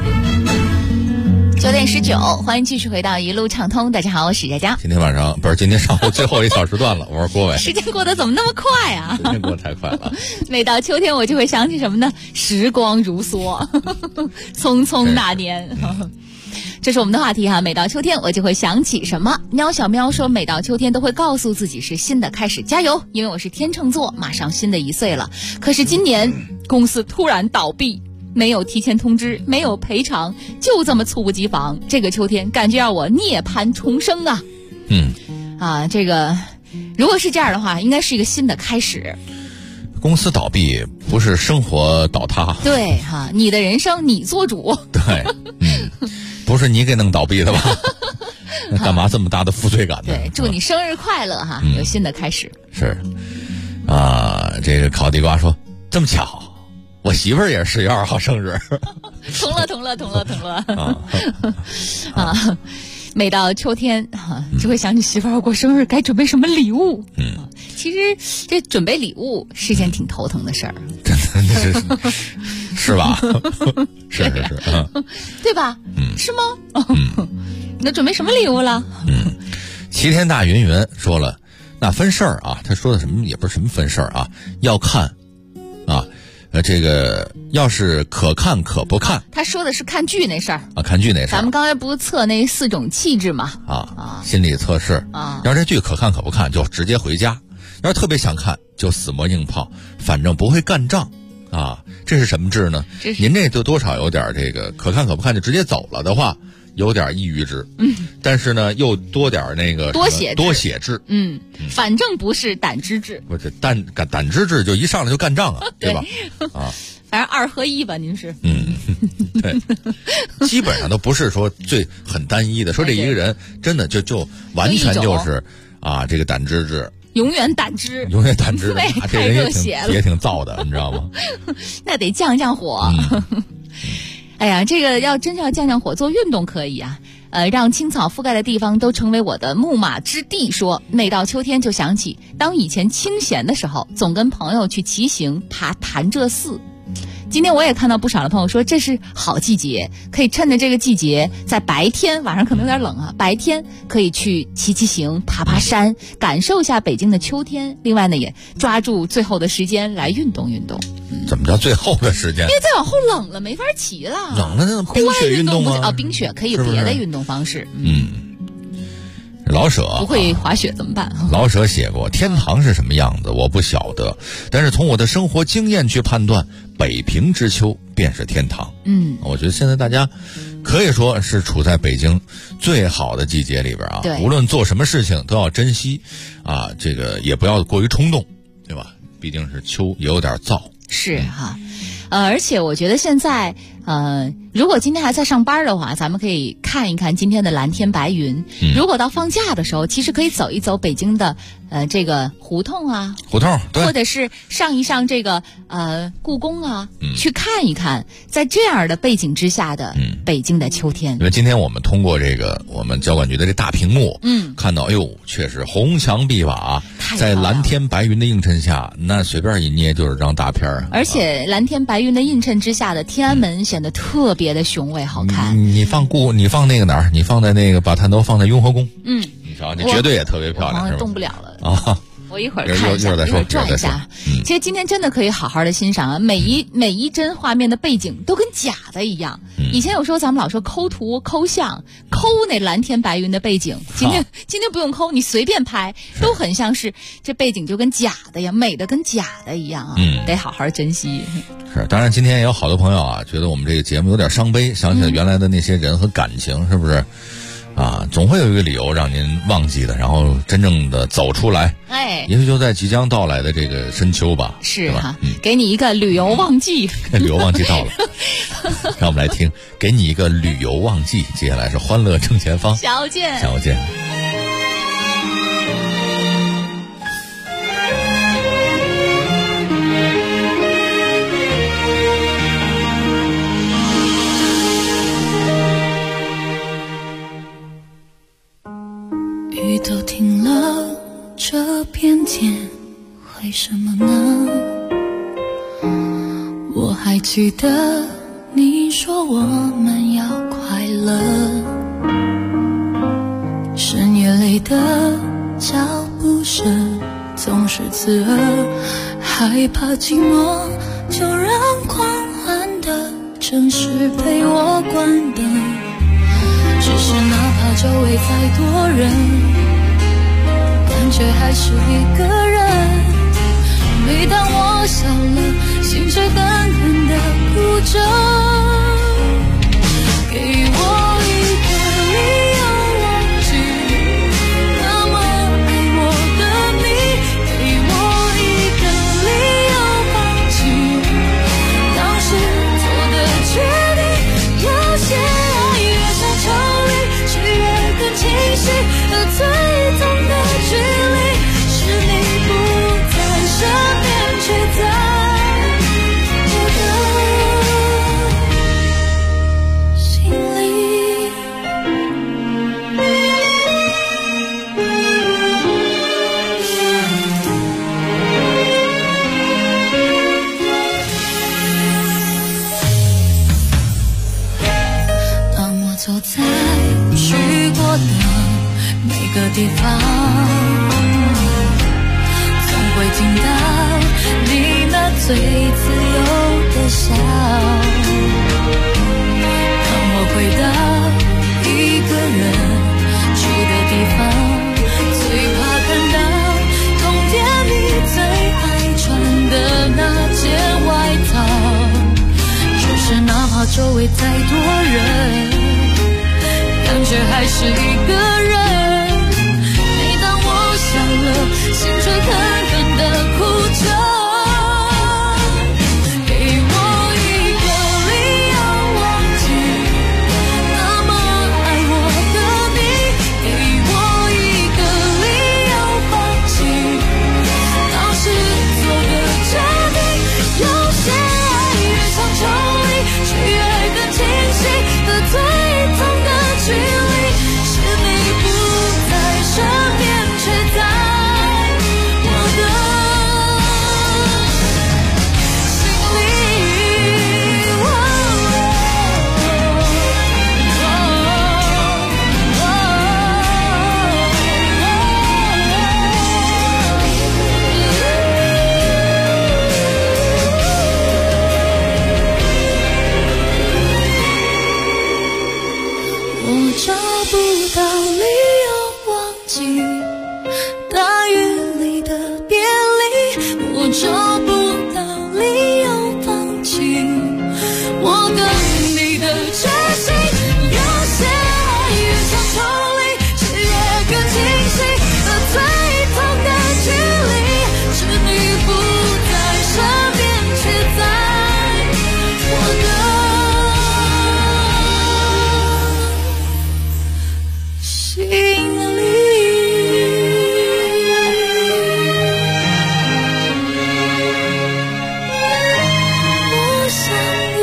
9点19，欢迎继续回到一路畅通。大家好，我是佳佳。 今天上午最后一小时段了，我是郭伟。 时间过得怎么那么快啊？ 时间过得太快了。 每到秋天，我就会想起什么呢？时光如梭，匆匆那年。这是我们的话题哈。每到秋天，我就会想起什么？喵小喵说，每到秋天都会告诉自己是新的开始，加油！因为我是天秤座，马上新的1岁了。可是今年公司突然倒闭。没有提前通知，没有赔偿，就这么猝不及防。这个秋天感觉让我涅槃重生啊！这个如果是这样的话，应该是一个新的开始。 公司倒闭不是生活倒塌， 对哈，你的人生你做主。 对，不是你给弄倒闭的吧？那干嘛这么大的负罪感呢？ 对，祝你生日快乐哈，有新的开始。 是啊，这个烤地瓜说这么巧。我媳妇儿也是10月2号生日， 同了啊！每到秋天就会想起媳妇儿过生日该准备什么礼物。其实这准备礼物是件挺头疼的事儿， 真的是吧？是， 对吧？是吗？那准备什么礼物了？ 齐天大云说了，那分事儿啊，他说的什么也不是什么分事儿啊，要看啊。这个要是可看可不看， 他说的是看剧那事儿啊，看剧那事儿。 咱们刚才不是测那4种气质嘛？ 心理测试啊。要是这剧可看可不看，就直接回家；要是特别想看，就死磨硬泡，反正不会干仗啊。这是什么质呢？您这就多少有点这个可看可不看就直接走了的话，有点抑郁质。但是呢，又多点那个多血质。 反正不是胆汁质。 不是胆汁质，就一上来就干仗啊，对吧？啊， 反正2合1吧，您是。 对，基本上都不是说很单一的，说这一个人真的就完全就是啊，这个胆汁质。 永远胆汁， 太热血了，也挺燥的，你知道吗？ 那得降火。哎呀，这个要降火，做运动可以啊。让青草覆盖的地方都成为我的牧马之地。说每到秋天就想起，当以前清闲的时候，总跟朋友去骑行爬潭柘寺。今天我也看到不少的朋友说，这是好季节，可以趁着这个季节，在白天，晚上可能有点冷啊，白天可以去骑行、爬山，感受一下北京的秋天。另外呢，也抓住最后的时间来运动。 怎么叫最后的时间？ 因为再往后冷了，没法骑了。 冷了那种冰雪运动啊？冰雪可以有别的运动方式。 老舍不会滑雪怎么办？ 老舍写过，天堂是什么样子我不晓得，但是从我的生活经验去判断，北平之秋便是天堂。我觉得现在大家可以说是处在北京最好的季节里边啊，无论做什么事情都要珍惜啊，这个也不要过于冲动，对吧？毕竟是秋，也有点燥。 是哈。而且我觉得现在如果今天还在上班的话，咱们可以看一看今天的蓝天白云。如果到放假的时候，其实可以走一走北京的这个胡同啊， 对， 或者是上一上这个故宫啊，去看一看，在这样的背景之下的北京的秋天。 因为今天我们通过这个我们交管局的这大屏幕，看到确实红墙碧瓦，在蓝天白云的映衬下，那随便一捏就是张大片儿。 而且蓝天白云的映衬之下的天安门显得特别的雄伟好看。 你放那个哪儿？你放在那个把探头放在雍和宫。你瞧，你绝对也特别漂亮，是吧？ 动不了了啊！ 我一会儿看一下，一会儿转一下。其实今天真的可以好好的欣赏啊，每一帧画面的背景都跟假的一样。以前有时候咱们老说抠图、抠像、抠那蓝天白云的背景，今天不用抠，你随便拍都很像是这背景就跟假的呀，美的跟假的一样啊。得好好珍惜。 是，当然今天也有好多朋友啊，觉得我们这个节目有点伤悲，想起了原来的那些人和感情，是不是？ 啊，总会有一个理由让您忘记的，然后真正的走出来。 哎， 也许就在即将到来的这个深秋吧。 是哈，给你一个旅游旺季。 旅游旺季到了，让我们来听，给你一个旅游旺季。接下来是欢乐正前方， 小健， 小健。 雨都停了，这片天为什么呢？我还记得你说我们要快乐，深夜里的脚步声总是刺耳，害怕寂寞就让狂欢的城市陪我关灯，只是哪怕周围再多人，感觉还是一个人。每当我笑了，心却狠狠地哭着。给我一个理由忘记那么爱我的你，给我一个理由放弃当时做的决定。有些爱越想抽离，却越更清晰，而最痛的距离是你不在身边，却在我的心里。当我走在去过的每个地方，总会听到你那最自由的笑。当我回到一个人住的地方，最怕看到冬天你最爱穿的那件外套，就是哪怕周围再多人，感觉还是一个人。每当我笑了，心却狠狠地哭着。给我一个理由忘记那么爱我的你，给我一个理由放弃当时做的决定。有些爱越想抽离，却越更清晰，而最痛的距离是你不在身边，却在我的心里。我找不到理由忘记大雨里的别离，我找不到理由放弃我跟你的决心。有些爱越想抽离，却越更清晰，而最痛的距离是你不在身边，却在我的心里。我想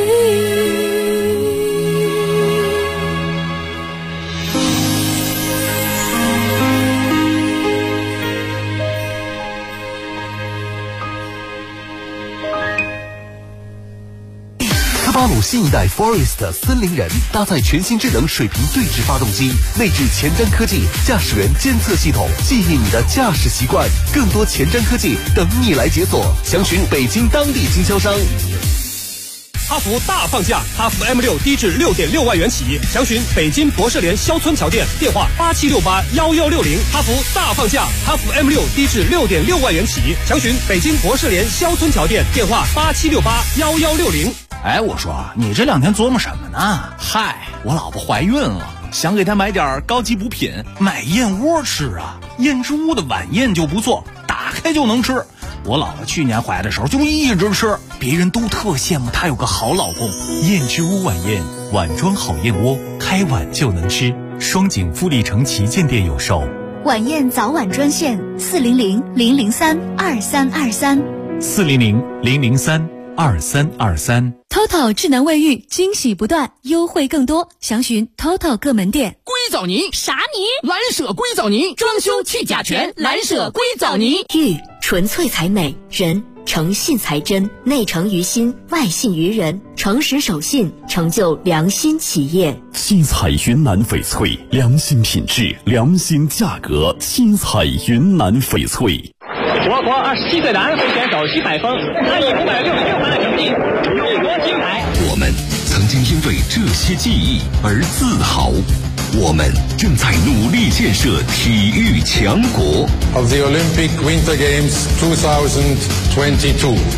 科巴鲁新一代 Forest 森林人搭载全新智能水平对置发动机，内置前瞻科技驾驶员监测系统，记忆你的驾驶习惯。更多前瞻科技等你来解锁，详询北京当地经销商。 哈弗大放价，哈弗 M6 低至 6.6 万元起，详询北京博士联肖村桥店，电话87681160。哈弗大放价，哈弗 M6 低至 6.6 万元起，详询北京博士联肖村桥店，电话87681160。 哎，我说你这两天琢磨什么呢？嗨，我老婆怀孕了。 想给他买点高级补品，买燕窝吃啊。燕之屋的晚宴就不错，打开就能吃。我姥姥去年怀的时候就一直吃，别人都特羡慕她有个好老公。 燕之屋晚宴，碗装好燕窝，开碗就能吃。双井富力城旗舰店有售。 晚宴早晚专线 400-003-2323，400-003-2323。 TOTO 智能卫浴，惊喜不断，优惠更多，详询 TOTO 各门店。 硅藻泥啥泥？ 蓝舍硅藻泥，装修去甲醛，蓝舍硅藻泥。 玉纯粹才美，人诚信才真，内诚于心，外信于人，诚实守信，成就良心企业。 七彩云南翡翠，良心品质，良心价格。七彩云南翡翠。 我国27岁的安徽选手徐海峰，他以566分的成绩勇夺金牌。 我们曾经因为这些记忆而自豪，我们正在努力建设体育强国。 Of the Olympic Winter Games 2022.